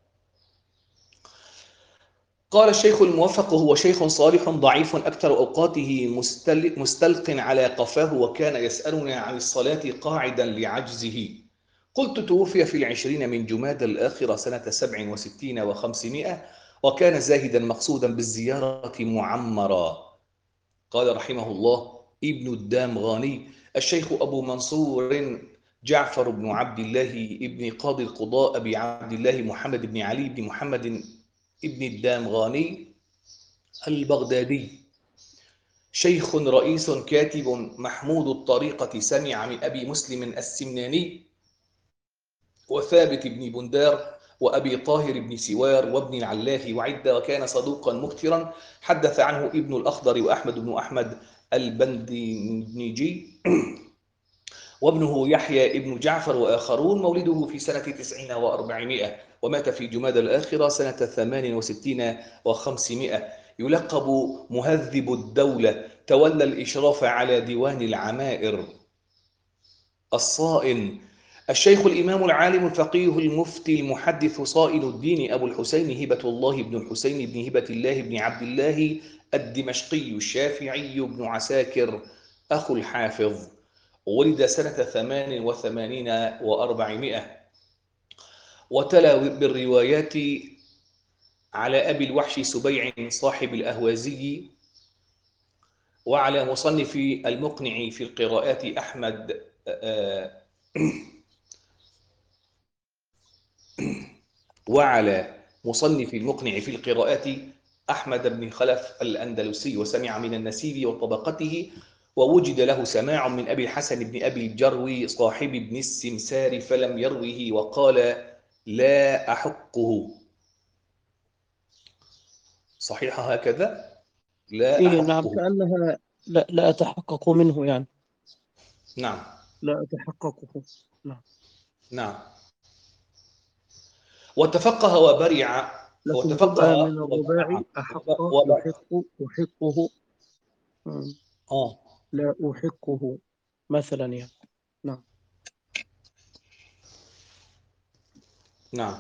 Speaker 3: قال الشيخ الموفق هو شيخ صالح ضعيف أكثر أوقاته مستلق على قفاه، وكان يسألنا عن الصلاة قاعدا لعجزه. قلت توفي في العشرين من جماد الآخرة سنة سبع وستين وخمسمائة، وكان زاهدا مقصودا بالزيارة معمرا. قال رحمه الله ابن الدامغاني: الشيخ أبو منصور جعفر بن عبد الله ابن قاضي القضاء أبي عبد الله محمد بن علي بن محمد ابن الدامغاني البغدادي، شيخ رئيس كاتب محمود الطريقة، سمع من أبي مسلم السمناني وثابت بن بندار وأبي طاهر بن سوار وابن العلاف وعدة، وكان صدوقا مكثرا. حدث عنه ابن الأخضر وأحمد بن أحمد البندنجي وابنه يحيى ابن جعفر وآخرون. مولده في سنة تسعين وأربعمائة، ومات في جماد الآخرة سنة ثمان وستين وخمسمائة. يلقب مهذب الدولة، تولى الإشراف على ديوان العمائر. الصائن: الشيخ الإمام العالم الفقيه المفتي المحدث صائن الدين أبو الحسين هبة الله بن الحسين بن هبة الله بن عبد الله الدمشقي الشافعي بن عساكر أخو الحافظ. ولد سنة ثمان وثمانين وأربعمائة، وتلا بالروايات على أبي الوحش سبيع صاحب الأهوازي، وعلى مصنف المقنع في القراءات أحمد وعلى مصنف المقنع في القراءات أحمد بن خلف الأندلسي، وسمع من النسيب وطبقته، ووجد له سماع من أبي الحسن بن أبي الجروي صاحب ابن السمسار فلم يروه، وقال لا أحقه. صحيح هكذا؟ لا
Speaker 1: إيه
Speaker 3: أحقه.
Speaker 1: نعم، كأنها لا, لا أتحقق منه يعني.
Speaker 3: نعم
Speaker 1: لا أتحققه. نعم.
Speaker 3: نعم. وتفقه وبرع
Speaker 1: لكن
Speaker 3: وتفقه
Speaker 1: تبقى من
Speaker 3: وبرع
Speaker 1: الرباعي أحق
Speaker 3: وبرع.
Speaker 1: يحق أحقه. مم.
Speaker 3: آه
Speaker 1: لا أحقه مثلا يعني. نعم.
Speaker 3: نعم.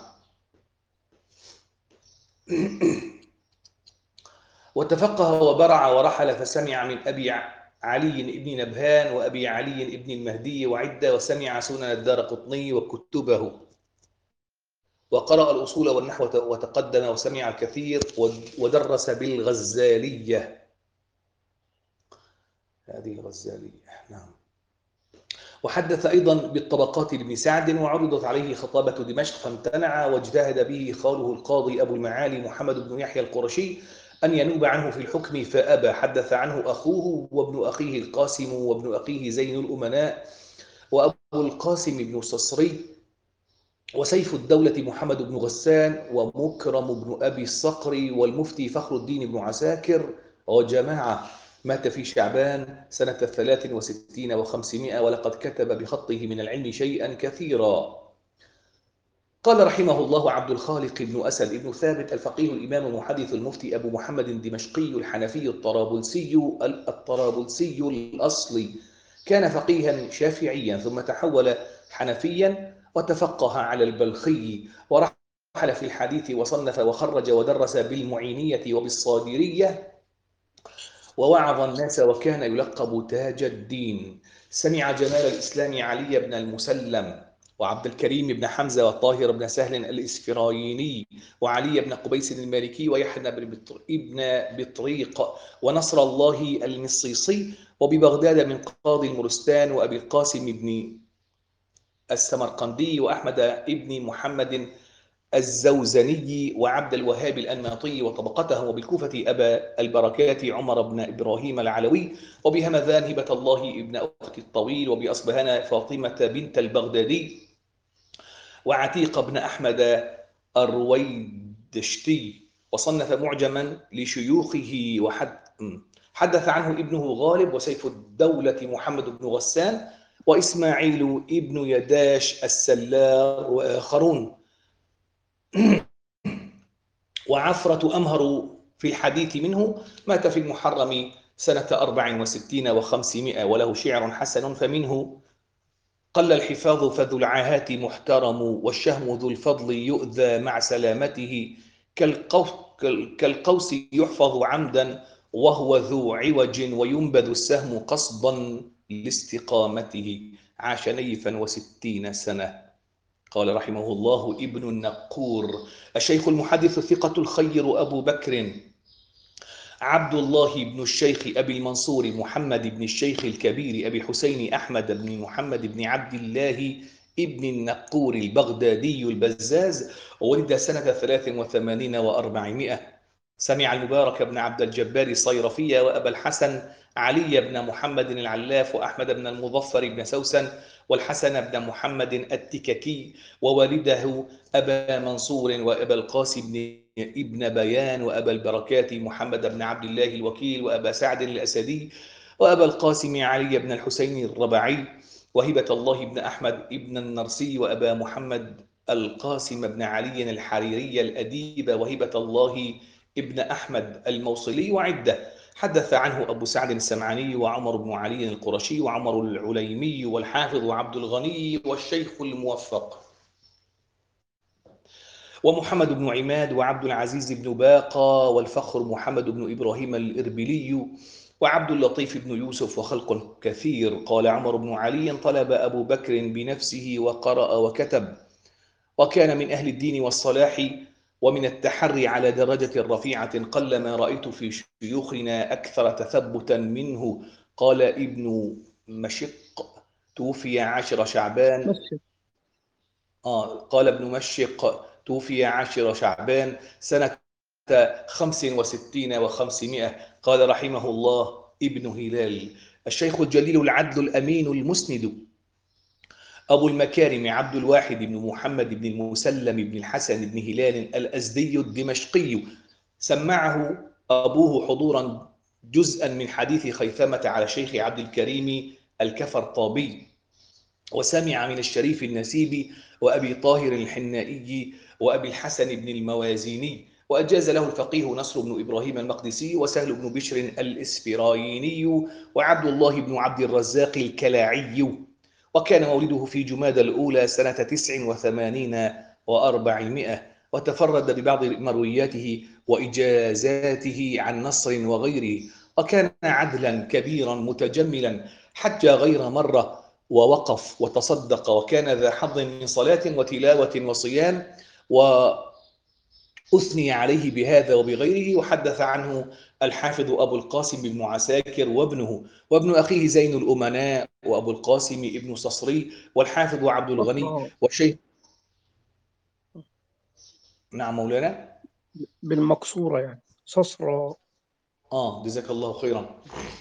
Speaker 3: وتفقه وبرع ورحل، فسمع من أبي علي بن نبهان وأبي علي بن المهدي وعدة، وسمع سنن الدارقطني وكتبه، وقرأ الأصول والنحو وتقدم، وسمع الكثير، ودرس بالغزالية. هذه الغزالية. نعم. وحدث أيضا بالطبقات لابن سعد، وعرضت عليه خطابة دمشق فامتنع، واجتهد به خاله القاضي أبو المعالي محمد بن يحيى القرشي أن ينوب عنه في الحكم فأبى. حدث عنه أخوه وابن أخيه القاسم وابن أخيه زين الأمناء وأبو القاسم بن صصري وسيف الدولة محمد بن غسان ومكرم بن أبي الصقر والمفتي فخر الدين بن عساكر وجماعة. مات في شعبان سنة ثلاث وستين وخمسمائة، ولقد كتب بخطه من العلم شيئا كثيرا. قال رحمه الله عبد الخالق بن أسد بن ثابت الفقيه الإمام المحدث المفتي أبو محمد الدمشقي الحنفي الطرابلسي الطرابلسي الأصلي، كان فقيها شافعيا ثم تحول حنفيا، وتفقه على البلخي، ورحل في الحديث، وصنف وخرج ودرس بالمعينية وبالصادرية، ووعظ الناس، وكان يلقب تاج الدين. سمع جمال الإسلام علي بن المسلم وعبد الكريم بن حمزة والطاهر بن سهل الإسفرايني وعلي بن قبيس المالكي ويحيى بن بطريق ونصر الله المصيصي، وببغداد من قاضي المرستان وأبي القاسم بن السمرقندي وأحمد بن محمد الزوزني وعبد الوهاب الأنماطي وطبقته، وبالكوفة أبا البركات عمر بن إبراهيم العلوي، وبهمذان هبة الله ابن أخت الطويل، وبأصبهان فاطمة بنت البغدادي، وعتيق بن أحمد الرويدشتي، وصنف معجما لشيوخه. وحد حدث عنه ابنه غالب وسيف الدولة محمد بن غسان وإسماعيل ابن يداش السلار وآخرون. وعفرة أمهر في الحديث منه، مات في المحرم سنة أربع وستين وخمسمائة، وله شعر حسن فمنه: قل الحفاظ فذو العاهات محترم، والشهم ذو الفضل يؤذى مع سلامته، كالقوس يحفظ عمدا وهو ذو عوج، وينبذ السهم قصدا لاستقامته. عاش نيفا وستين سنة. قال رحمه الله ابن النقور: الشيخ المحدث الثقة الخير أبو بكر عبد الله بن الشيخ أبي المنصور محمد بن الشيخ الكبير أبي حسين أحمد بن محمد بن عبد الله ابن النقور البغدادي البزاز، ولد سنة ثلاث وثمانين وأربعمائة. سمع المبارك بن عبد الجبار الصيرفي وأبا الحسن علي بن محمد العلاف وأحمد بن المظفر بن سوسن والحسن بن محمد التككي، ووالده أبا منصور وأبا القاسم بن ابن بيان وأبا البركات محمد بن عبد الله الوكيل وأبا سعد الأسدي وأبا القاسم علي بن الحسين الربعي وهبة الله بن أحمد بن النرسي وأبا محمد القاسم بن علي الحريري الأديب وهبة الله ابن أحمد الموصلي وعدة. حدث عنه أبو سعد السمعاني وعمر بن علي القرشي وعمر العليمي والحافظ عبد الغني والشيخ الموفق ومحمد بن عماد وعبد العزيز بن باقة والفخر محمد بن إبراهيم الإربلي وعبد اللطيف بن يوسف وخلق كثير. قال عمر بن علي: طلب أبو بكر بنفسه وقرأ وكتب، وكان من أهل الدين والصلاح ومن التحري على درجة رفيعة، قلما رأيت في شيوخنا أكثر تثبتا منه. قال ابن مشق: توفي عاشر شعبان
Speaker 1: مشي.
Speaker 3: آه قال ابن مشق: توفي عاشر شعبان سنة خمس وستين وخمسمائة. قال رحمه الله ابن هلال: الشيخ الجليل العدل الأمين المسند أبو المكارم عبد الواحد بن محمد بن المسلم بن الحسن بن هلال الأزدي الدمشقي، سمعه أبوه حضورا جزءا من حديث خيثمة على الشيخ عبد الكريم الكفرطابي، وسمع من الشريف النسيبي وأبي طاهر الحنائي وأبي الحسن بن الموازيني، وأجاز له الفقيه نصر بن إبراهيم المقدسي وسهل بن بشر الإسفرايني وعبد الله بن عبد الرزاق الكلاعي. وكان مولده في جمادى الأولى سنة تسع وثمانين وأربعمائة، وتفرد ببعض مروياته وإجازاته عن نصر وغيره، وكان عدلا كبيرا متجملا، حج غير مرة ووقف وتصدق، وكان ذا حظ من صلاة وتلاوة وصيام، وأثني عليه بهذا وبغيره. وحدث عنه الحافظ أبو القاسم بن عساكر وابنه وابن أخيه زين الأمناء وأبو القاسم ابن صصري والحافظ عبد الغني
Speaker 1: صصرا
Speaker 3: والشيخ. نعم مولانا.
Speaker 1: بالمقصورة يعني صصرا.
Speaker 3: آه جزاك الله خيرا.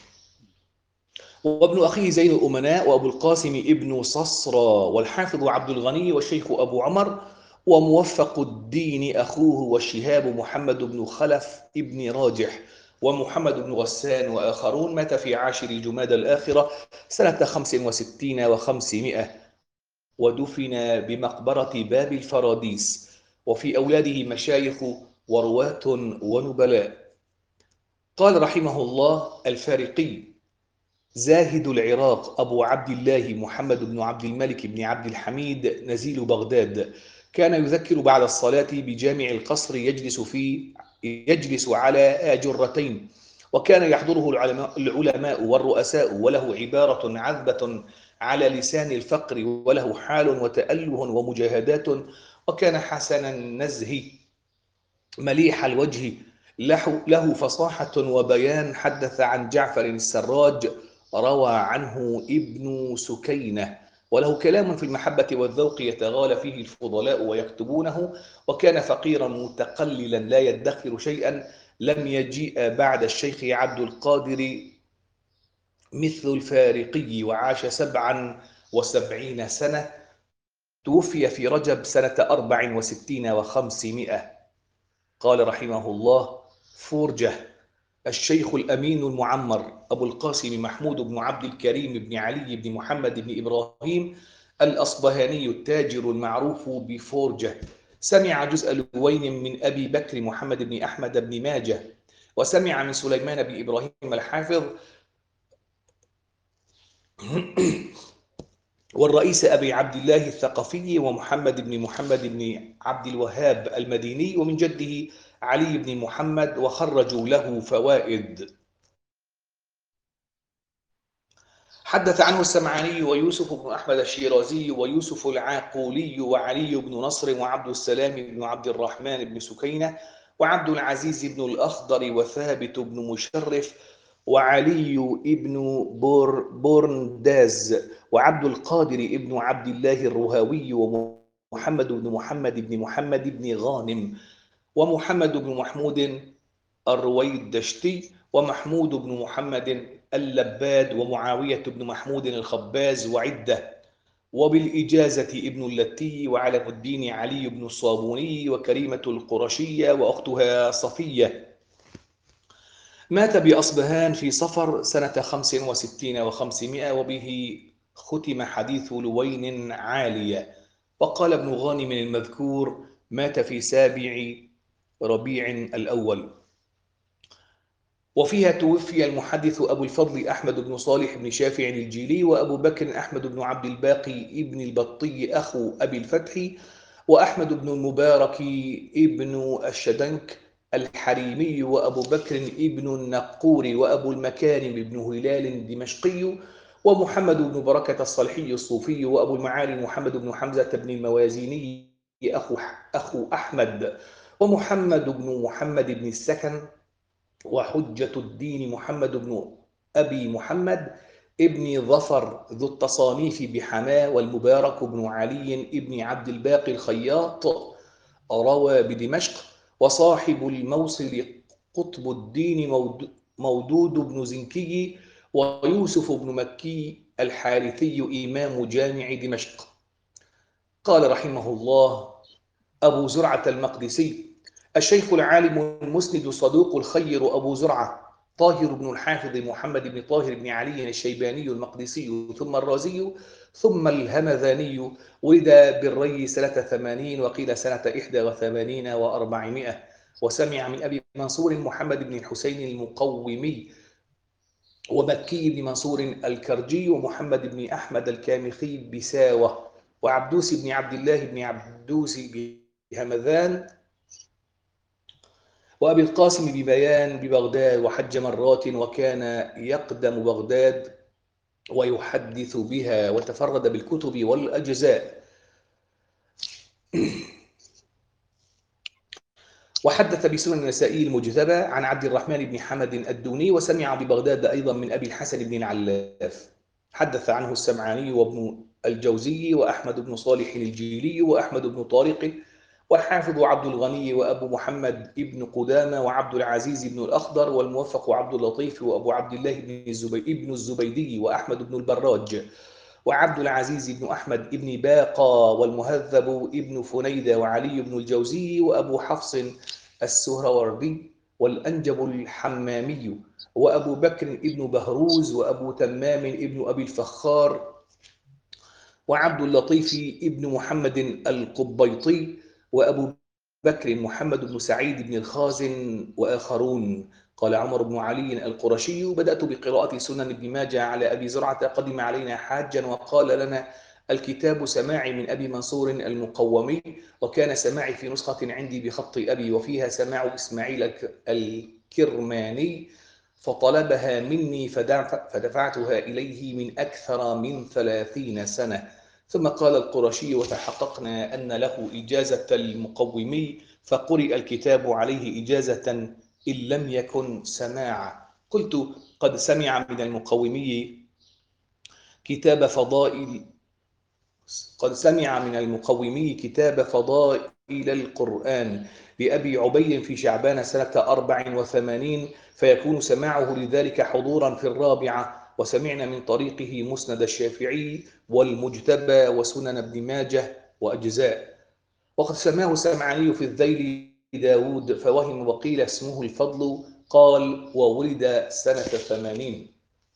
Speaker 3: وابن أخيه زين الأمناء وأبو القاسم ابن صصرا والحافظ عبد الغني والشيخ أبو عمر وموفق الدين أخوه والشهاب محمد بن خلف ابن راجح ومحمد بن غسان وآخرون. مات في عاشر جمادى الآخرة سنة خمس وستين وخمسمائة، ودفن بمقبرة باب الفراديس. وفي أولاده مشايخ ورواة ونبلاء. قال رحمه الله الفارقي: زاهد العراق أبو عبد الله محمد بن عبد الملك بن عبد الحميد نزيل بغداد، كان يذكر بعد الصلاة بجامع القصر، يجلس في يجلس على آجرتين، وكان يحضره العلماء, العلماء والرؤساء، وله عبارة عذبة على لسان الفقر، وله حال وتأله ومجاهدات، وكان حسن النزه مليح الوجه، له فصاحة وبيان. حدث عن جعفر السراج، روى عنه ابن سكينة، وله كلام في المحبة والذوق يتغالى فيه الفضلاء ويكتبونه، وكان فقيرا متقللا لا يدخر شيئا. لم يجيء بعد الشيخ عبد القادر مثل الفارقي، وعاش سبعا وسبعين سنة، توفي في رجب سنة أربع وستين وخمسمائة. قال رحمه الله فورجة: الشيخ الأمين المعمر أبو القاسم محمود بن عبد الكريم بن علي بن محمد بن إبراهيم الأصبهاني التاجر المعروف بفورجة، سمع جزء لوين من أبي بكر محمد بن أحمد بن ماجه، وسمع من سليمان بن إبراهيم الحافظ والرئيس أبي عبد الله الثقفي ومحمد بن محمد بن عبد الوهاب المديني، ومن جده علي بن محمد، وخرجوا له فوائد. حدث عنه السمعاني ويوسف بن أحمد الشيرازي ويوسف العاقولي وعلي بن نصر وعبد السلام بن عبد الرحمن بن سكينة وعبد العزيز بن الأخضر وثابت بن مشرف وعلي بن بور بورنداز وعبد القادر بن عبد الله الرهاوي ومحمد بن محمد بن محمد بن غانم ومحمد بن محمود الرويدشتي ومحمود بن محمد اللباد ومعاوية بن محمود الخباز وعدة، وبالإجازة ابن اللتي وعلم الدين علي بن الصابوني وكريمة القرشية وأختها صفية. مات بأصبهان في صفر سنة خمس وستين وخمسمائة، وبه ختم حديث لوين عالية. وقال ابن غانم المذكور: مات في سابع ربيع الأول. وفيها توفي المحدث أبو الفضل أحمد بن صالح بن شافع الجيلي، وأبو بكر أحمد بن عبد الباقي ابن البطي أخو أبي الفتح، وأحمد بن المبارك ابن الشدنك الحريمي، وأبو بكر ابن النقور، وأبو المكارم بن هلال الدمشقي، ومحمد بن بركة الصلحي الصوفي، وأبو المعالي محمد بن حمزة بن الموازيني أخو, أخو أحمد، ومحمد بن محمد بن السكن، وحجة الدين محمد بن أبي محمد ابن ظفر ذو التصانيف بحماه، والمبارك بن علي ابن عبد الباقي الخياط روى بدمشق، وصاحب الموصل قطب الدين مودود بن زنكي، ويوسف بن مكي الحارثي إمام جامع دمشق. قال رحمه الله أبو زرعة المقدسي: الشيخ العالم المسند صدوق الخير أبو زرعة طاهر بن الحافظ محمد بن طاهر بن علي الشيباني المقدسي ثم الرازي ثم الهمذاني، ولد بالري سنة ثمانين وقيل سنة إحدى وثمانين وأربعمائة، وسمع من أبي منصور محمد بن الحسين المقومي ومكي بن منصور الكرجي ومحمد بن أحمد الكامخي بساوة، وعبدوس بن عبد الله بن عبدوس بهمذان، وأبي القاسم ببيان ببغداد، وحج مرات وكان يقدم بغداد ويحدث بها، وتفرد بالكتب والأجزاء. وحدث بسنن النسائي المجتبى عن عبد الرحمن بن حمد الدوني، وسمع ببغداد أيضا من أبي الحسن بن العلاف. حدث عنه السمعاني وابن الجوزي وأحمد بن صالح الجيلي وأحمد بن طارق وحافظ عبد الغني وأبو محمد ابن قدامة وعبد العزيز بن الأخضر والموفق عبد اللطيف وأبو عبد الله بن الزبي ابن الزبيدي وأحمد بن البراج وعبد العزيز بن أحمد ابن باقى والمهذب ابن فنيدة وعلي بن الجوزي وأبو حفص السهروردي والأنجب الحمامي وأبو بكر ابن بهروز وأبو تمام ابن أبي الفخار وعبد اللطيف ابن محمد القبيطي وأبو بكر محمد بن سعيد بن الخازن وآخرون. قال عمر بن علي القرشي: بدأت بقراءة سنن ابن ماجه على أبي زرعة، قدم علينا حاجا وقال لنا الكتاب سماعي من أبي منصور المقومي، وكان سماعي في نسخة عندي بخط أبي وفيها سماع إسماعيل الكرماني، فطلبها مني فدفعتها إليه من أكثر من ثلاثين سنة. ثم قال القرشي: وتحققنا أن له إجازة المقومي، فقرئ الكتاب عليه إجازة إن لم يكن سماعا. قلت: قد سمع من المقومي كتاب فضائل قد سمع من المقومي كتاب فضائل القرآن لأبي عبيد في شعبان سنة أربع وثمانين، فيكون سماعه لذلك حضورا في الرابعة. وسمعنا من طريقه مسند الشافعي والمجتبى وسنن ابن ماجه وأجزاء. وقد سماه السمعاني في الذيل داود فوهم، وقيل اسمه الفضل، قال: وولد سنة ثمانين.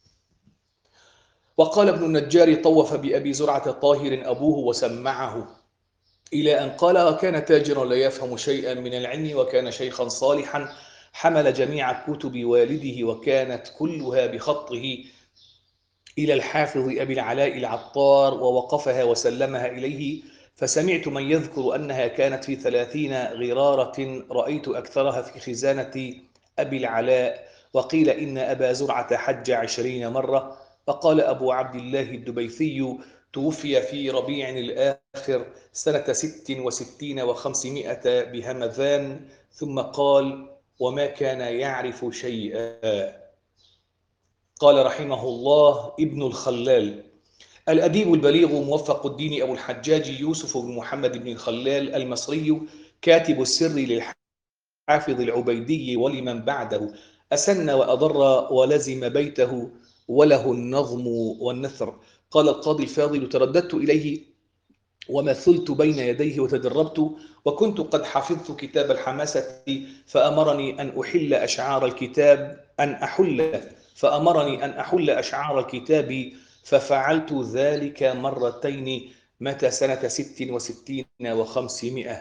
Speaker 3: وقال ابن النجار: طوف بأبي زرعة طاهر أبوه وسمعه، إلى أن قال: وكان تاجرا لا يفهم شيئا من العلم، وكان شيخا صالحا، حمل جميع كتب والده وكانت كلها بخطه إلى الحافظ أبي العلاء العطار، ووقفها وسلمها إليه، فسمعت من يذكر أنها كانت في ثلاثين غرارة، رأيت أكثرها في خزانة أبي العلاء. وقيل إن أبا زرعة حج عشرين مرة، فقال أبو عبد الله الدبيثي توفي في ربيع الآخر سنة ست وستين وخمسمائة بهمذان، ثم قال: وما كان يعرف شيئا. قال رحمه الله ابن الخلال: الأديب البليغ موفق الدين أبو الحجاج يوسف بن محمد بن الخلال المصري، كاتب السر للحافظ العبيدي ولمن بعده، أسن وأضر ولزم بيته، وله النظم والنثر. قال القاضي الفاضل: ترددت إليه ومثلت بين يديه وتدربت، وكنت قد حفظت كتاب الحماسة، فأمرني أن أحل أشعار الكتاب أن أحل فأمرني أن أحل أشعار الكتاب، ففعلت ذلك مرتين متى سنة ست وستين وخمسمائة.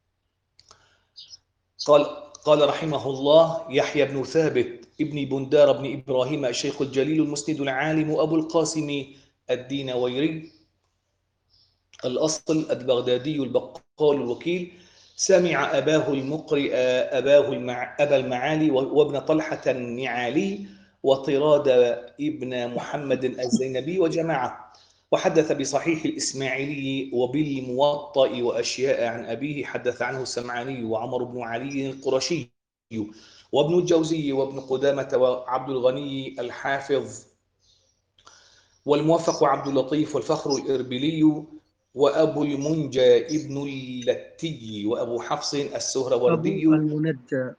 Speaker 3: قال قال رحمه الله: يحيى بن ثابت ابن بندار بن إبراهيم الشيخ الجليل المسند العالم أبو القاسم الدينويري الأصل البغدادي البقال الوكيل، سمع أباه المقرئ أباه المع... أبا المعالي وابن طلحة النعالي وطراد ابن محمد الزينبي وجماعة، وحدث بصحيح الإسماعيلي وبالموطأ وأشياء عن أبيه حدث عنه السمعاني وعمر بن علي القرشي وابن الجوزي وابن قدامة وعبد الغني الحافظ والموفق عبد اللطيف والفخر الإربلي وأبو المنجى ابن اللتي وأبو حفص السهروردي.
Speaker 1: أبو المنجى.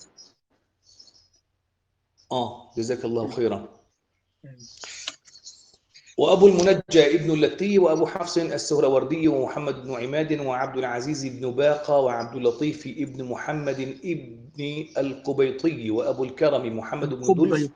Speaker 3: آه جزاك الله خيرا. وأبو المنجى ابن اللتي وأبو حفص السهروردي ومحمد بن عماد وعبد العزيز بن باقة وعبد اللطيف ابن محمد ابن القبيطي وأبو الكرم محمد بن دلف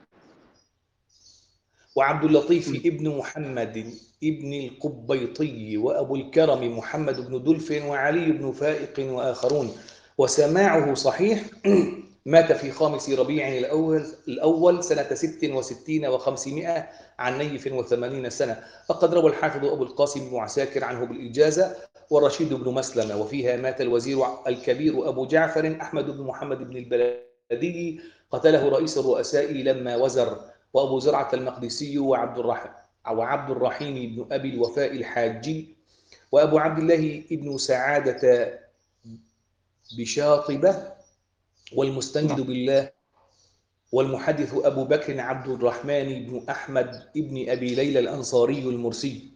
Speaker 3: وعبد اللطيف ابن محمد ابن القبيطي وأبو الكرم محمد بن دلف وعلي بن فائق وآخرون. وسماعه صحيح. مات في خامس ربيع الأول, الأول سنة ست وستين وخمسمائة عن نيف وثمانين سنة. فقد روى الحافظ أبو القاسم بن عساكر عنه بالإجازة والرشيد بن مسلمة، وفيها مات الوزير الكبير أبو جعفر أحمد بن محمد بن البلدي، قتله رئيس الرؤساء لما وزر، وأبو زرعة المقدسي وعبد الرحيم وعبد الرحيم بن أبي الوفاء الحاجي وأبو عبد الله ابن سعادة بشاطبة والمستنجد بالله والمحدث أبو بكر عبد الرحمن بن أحمد ابن أبي ليلى الأنصاري المرسي.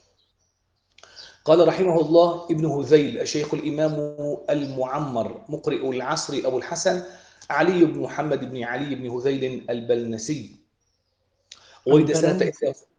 Speaker 3: قال رحمه الله ابن هذيل الشيخ الإمام المعمر مقرئ العصر أبو الحسن علي بن محمد بن علي بن هذيل البلنسي. ولد سنة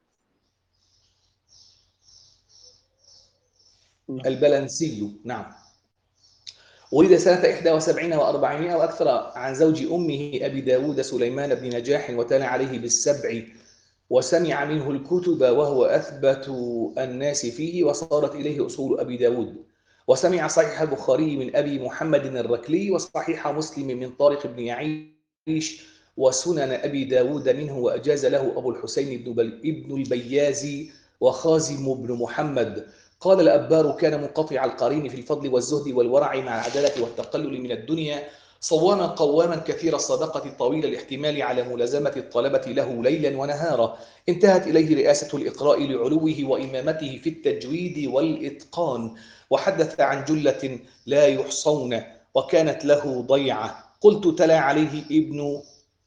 Speaker 3: البلنسي نعم ولد سنة إحدى وسبعين وأربعمائة وأكثر عن زوج أمه أبي داود سليمان بن نجاح، وتلا عليه بالسبع وسمع منه الكتب وهو أثبت الناس فيه، وصارت إليه أصول أبي داود. وسمع صحيح البخاري من أبي محمد الركلي، وصحيح مسلم من طارق بن يعيش، وسنن أبي داود منه، وأجاز له أبو الحسين ابن البيازي وخازم بن محمد. قال الأبار: كان منقطع القرين في الفضل والزهد والورع مع العدالة والتقلل من الدنيا، صواما قواما كثير الصدقة طويل الاحتمال على ملازمة الطلبة له ليلا ونهارا. انتهت إليه رئاسة الإقراء لعلوه وإمامته في التجويد والإتقان، وحدث عن جلة لا يحصون، وكانت له ضيعة. قلت: تلا عليه ابن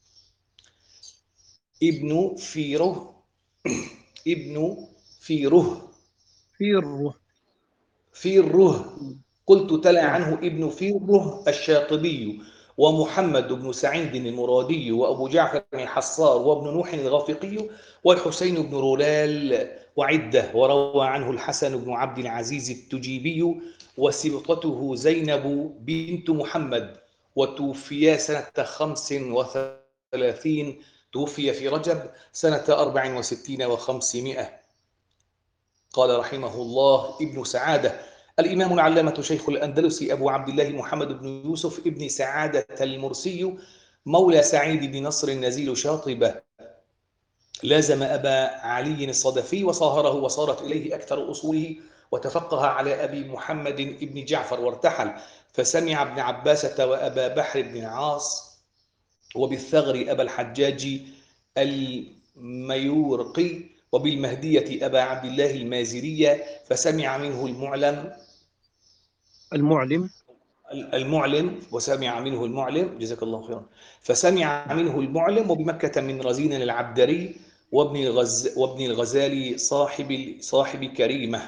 Speaker 3: ابن فيره ابن فيره
Speaker 1: فيره
Speaker 3: فيره قلت: تلا عنه ابن فيره الشاطبي ومحمد بن سعيد المرادي وأبو جعفر الحصار وابن نوح الغافقي والحسين بن رولال وعدة. وروى عنه الحسن بن عبد العزيز التجيبي وسبطته زينب بنت محمد، وتوفي سنة خمس وثلاثين توفي في رجب سنة أربع وستين وخمسمائة. قال رحمه الله ابن سعادة الإمام العلامة شيخ الأندلس أبو عبد الله محمد بن يوسف ابن سعادة المرسي مولى سعيد بن نصر النزيل شاطبة، لازم أبا علي الصدفي وصاهره، وصارت إليه أكثر أصوله، وتفقه على أبي محمد ابن جعفر وارتحل، فسمع ابن عباسة وأبا بحر بن عاص وبالثغر أبا الحجاج الميورقي، وبالمهدية أبا عبد الله المازرية، فسمع منه المعلم
Speaker 1: المعلم
Speaker 3: المعلم وسمع منه المعلم جزاك الله خيرا، فسمع منه المعلم، وبمكة من رزين العبدري وابن الغز وابن الغزالي صاحب صاحب كريمة.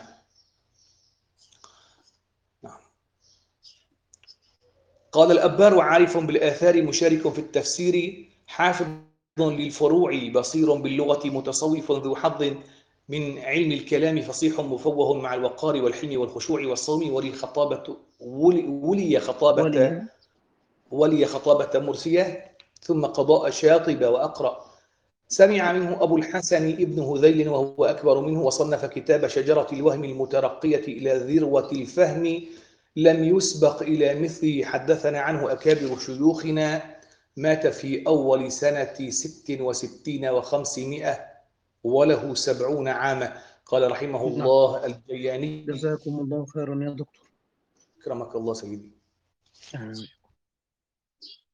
Speaker 3: نعم. قال الأبار عارف بالآثار مشارك في التفسير، حافظ للفروع بصير باللغة متصوف ذو حظ من علم الكلام، فصيح مفوه مع الوقار والحلم والخشوع والصوم، ولي خطابة ولي خطابة
Speaker 1: ولي
Speaker 3: ولي خطابة مرسية، ثم قضاء شاطبة وأقرأ. سمع منه أبو الحسن ابن هذيل وهو أكبر منه، وصنف كتاب شجرة الوهم المترقية إلى ذروة الفهم، لم يسبق إلى مثله. حدثنا عنه أكابر شيوخنا، مات في أول سنة ست وستين وخمسمائة وله سبعون عاما. قال رحمه
Speaker 1: نعم.
Speaker 3: الله الجياني.
Speaker 1: جزاكم الله خيرا يا دكتور.
Speaker 3: أكرمك الله سيدي.
Speaker 1: آمين.